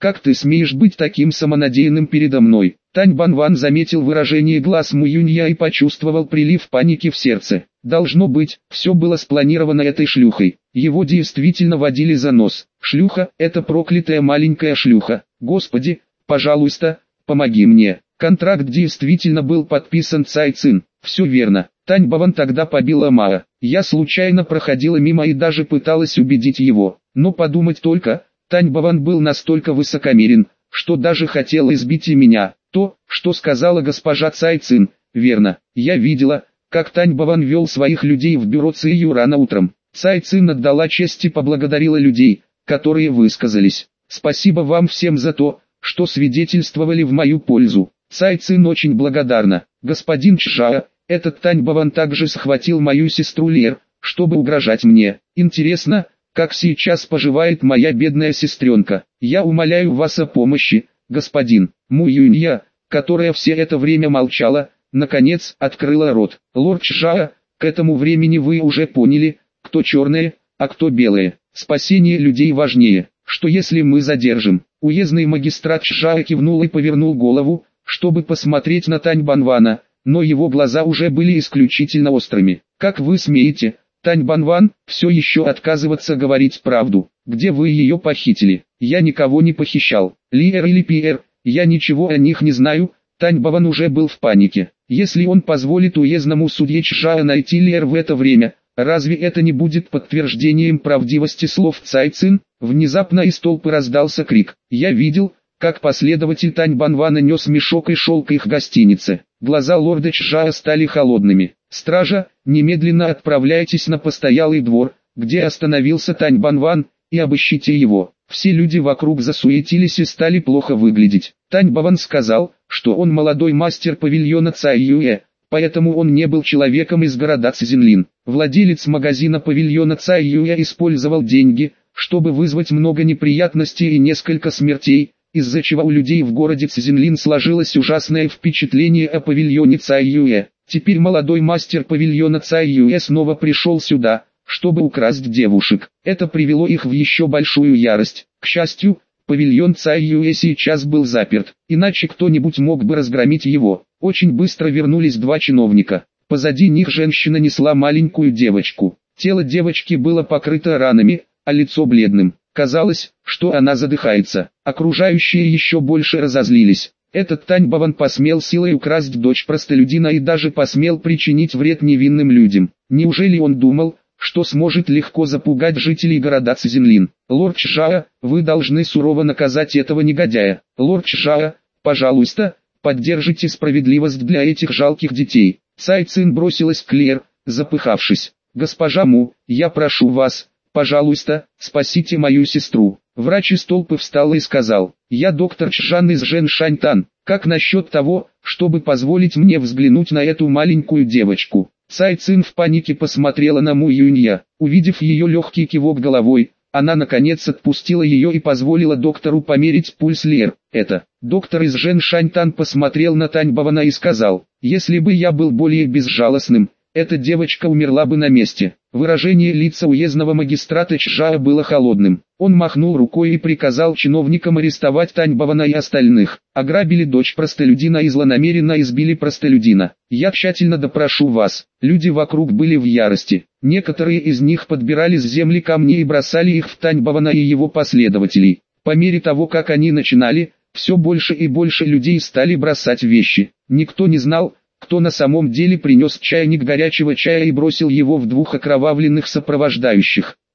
Как ты смеешь быть таким самонадеянным передо мной? Тань Банван заметил выражение глаз Му Юнья и почувствовал прилив паники в сердце. Должно быть, все было спланировано этой шлюхой. Его действительно водили за нос. Шлюха, это проклятая маленькая шлюха. Господи, пожалуйста, помоги мне. Контракт действительно был подписан Цай Цин. Все верно. Тань Баван тогда побила Маа. Я случайно проходила мимо и даже пыталась убедить его. Но подумать только, Тань Баван был настолько высокомерен, что даже хотел избить и меня. То, что сказала госпожа Цай Цин, верно. Я видела, как Тань Баван вел своих людей в бюро Цию рано утром. Цай Цин отдала честь и поблагодарила людей, которые высказались. Спасибо вам всем за то, что свидетельствовали в мою пользу. Цай Цин очень благодарна. Господин Чжао, этот Тань Баван также схватил мою сестру Лер, чтобы угрожать мне. Интересно, как сейчас поживает моя бедная сестренка. Я умоляю вас о помощи, господин. Му Юнья, которая все это время молчала, наконец открыла рот. Лорд Чжао, к этому времени вы уже поняли, кто черные, а кто белые. Спасение людей важнее. Что если мы задержим? Уездный магистрат Чжао кивнул и повернул голову, чтобы посмотреть на Тань Банвана, но его глаза уже были исключительно острыми. Как вы смеете, Тань Банван, все еще отказываться говорить правду? Где вы ее похитили? Я никого не похищал. Лиэр или Пиэр, я ничего о них не знаю. Тань Баван уже был в панике. Если он позволит уездному судье Чжао найти Лиэр в это время, разве это не будет подтверждением правдивости слов Цай Цин? Внезапно из толпы раздался крик. Я видел, как последователь Тань Банвана нес мешок и шел к их гостинице. Глаза лорда Чжао стали холодными. «Стража, немедленно отправляйтесь на постоялый двор, где остановился Тань Банван, и обыщите его». Все люди вокруг засуетились и стали плохо выглядеть. Тань Баван сказал, что он молодой мастер павильона Цай Юэ, поэтому он не был человеком из города Цзинлин. Владелец магазина павильона Цай Юэ использовал деньги, чтобы вызвать много неприятностей и несколько смертей, из-за чего у людей в городе Цзинлин сложилось ужасное впечатление о павильоне Цай Юэ. Теперь молодой мастер павильона Цай Юэ снова пришел сюда, чтобы украсть девушек. Это привело их в еще большую ярость. К счастью, павильон Цай Юэ сейчас был заперт, иначе кто-нибудь мог бы разгромить его. Очень быстро вернулись два чиновника. Позади них женщина несла маленькую девочку. Тело девочки было покрыто ранами, а лицо бледным. Казалось, что она задыхается. Окружающие еще больше разозлились. Этот Тань Баван посмел силой украсть дочь простолюдина и даже посмел причинить вред невинным людям. Неужели он думал, что сможет легко запугать жителей города Цзинлин? Лорд Чжао, вы должны сурово наказать этого негодяя. Лорд Чжао, пожалуйста, поддержите справедливость для этих жалких детей. Цай Цин бросилась к Лер, запыхавшись. Госпожа Му, я прошу вас, пожалуйста, спасите мою сестру. Врач из толпы встал и сказал: я доктор Чжан из Жэншаньтан, как насчет того, чтобы позволить мне взглянуть на эту маленькую девочку? Цай Цин в панике посмотрела на Му Юнья. Увидев ее легкий кивок головой, она наконец отпустила ее и позволила доктору померить пульс Лер. Это, доктор из Жэншаньтан посмотрел на Тань Бавана и сказал: если бы я был более безжалостным, эта девочка умерла бы на месте. Выражение лица уездного магистрата Чжао было холодным. Он махнул рукой и приказал чиновникам арестовать Тань Бавана и остальных. Ограбили дочь простолюдина и злонамеренно избили простолюдина. Я тщательно допрошу вас. Люди вокруг были в ярости. Некоторые из них подбирали с земли камни и бросали их в Тань Бавана и его последователей. По мере того, как они начинали, все больше и больше людей стали бросать вещи. Никто не знал, кто на самом деле принес чайник горячего чая и бросил его в двух окровавленных сопровождающих.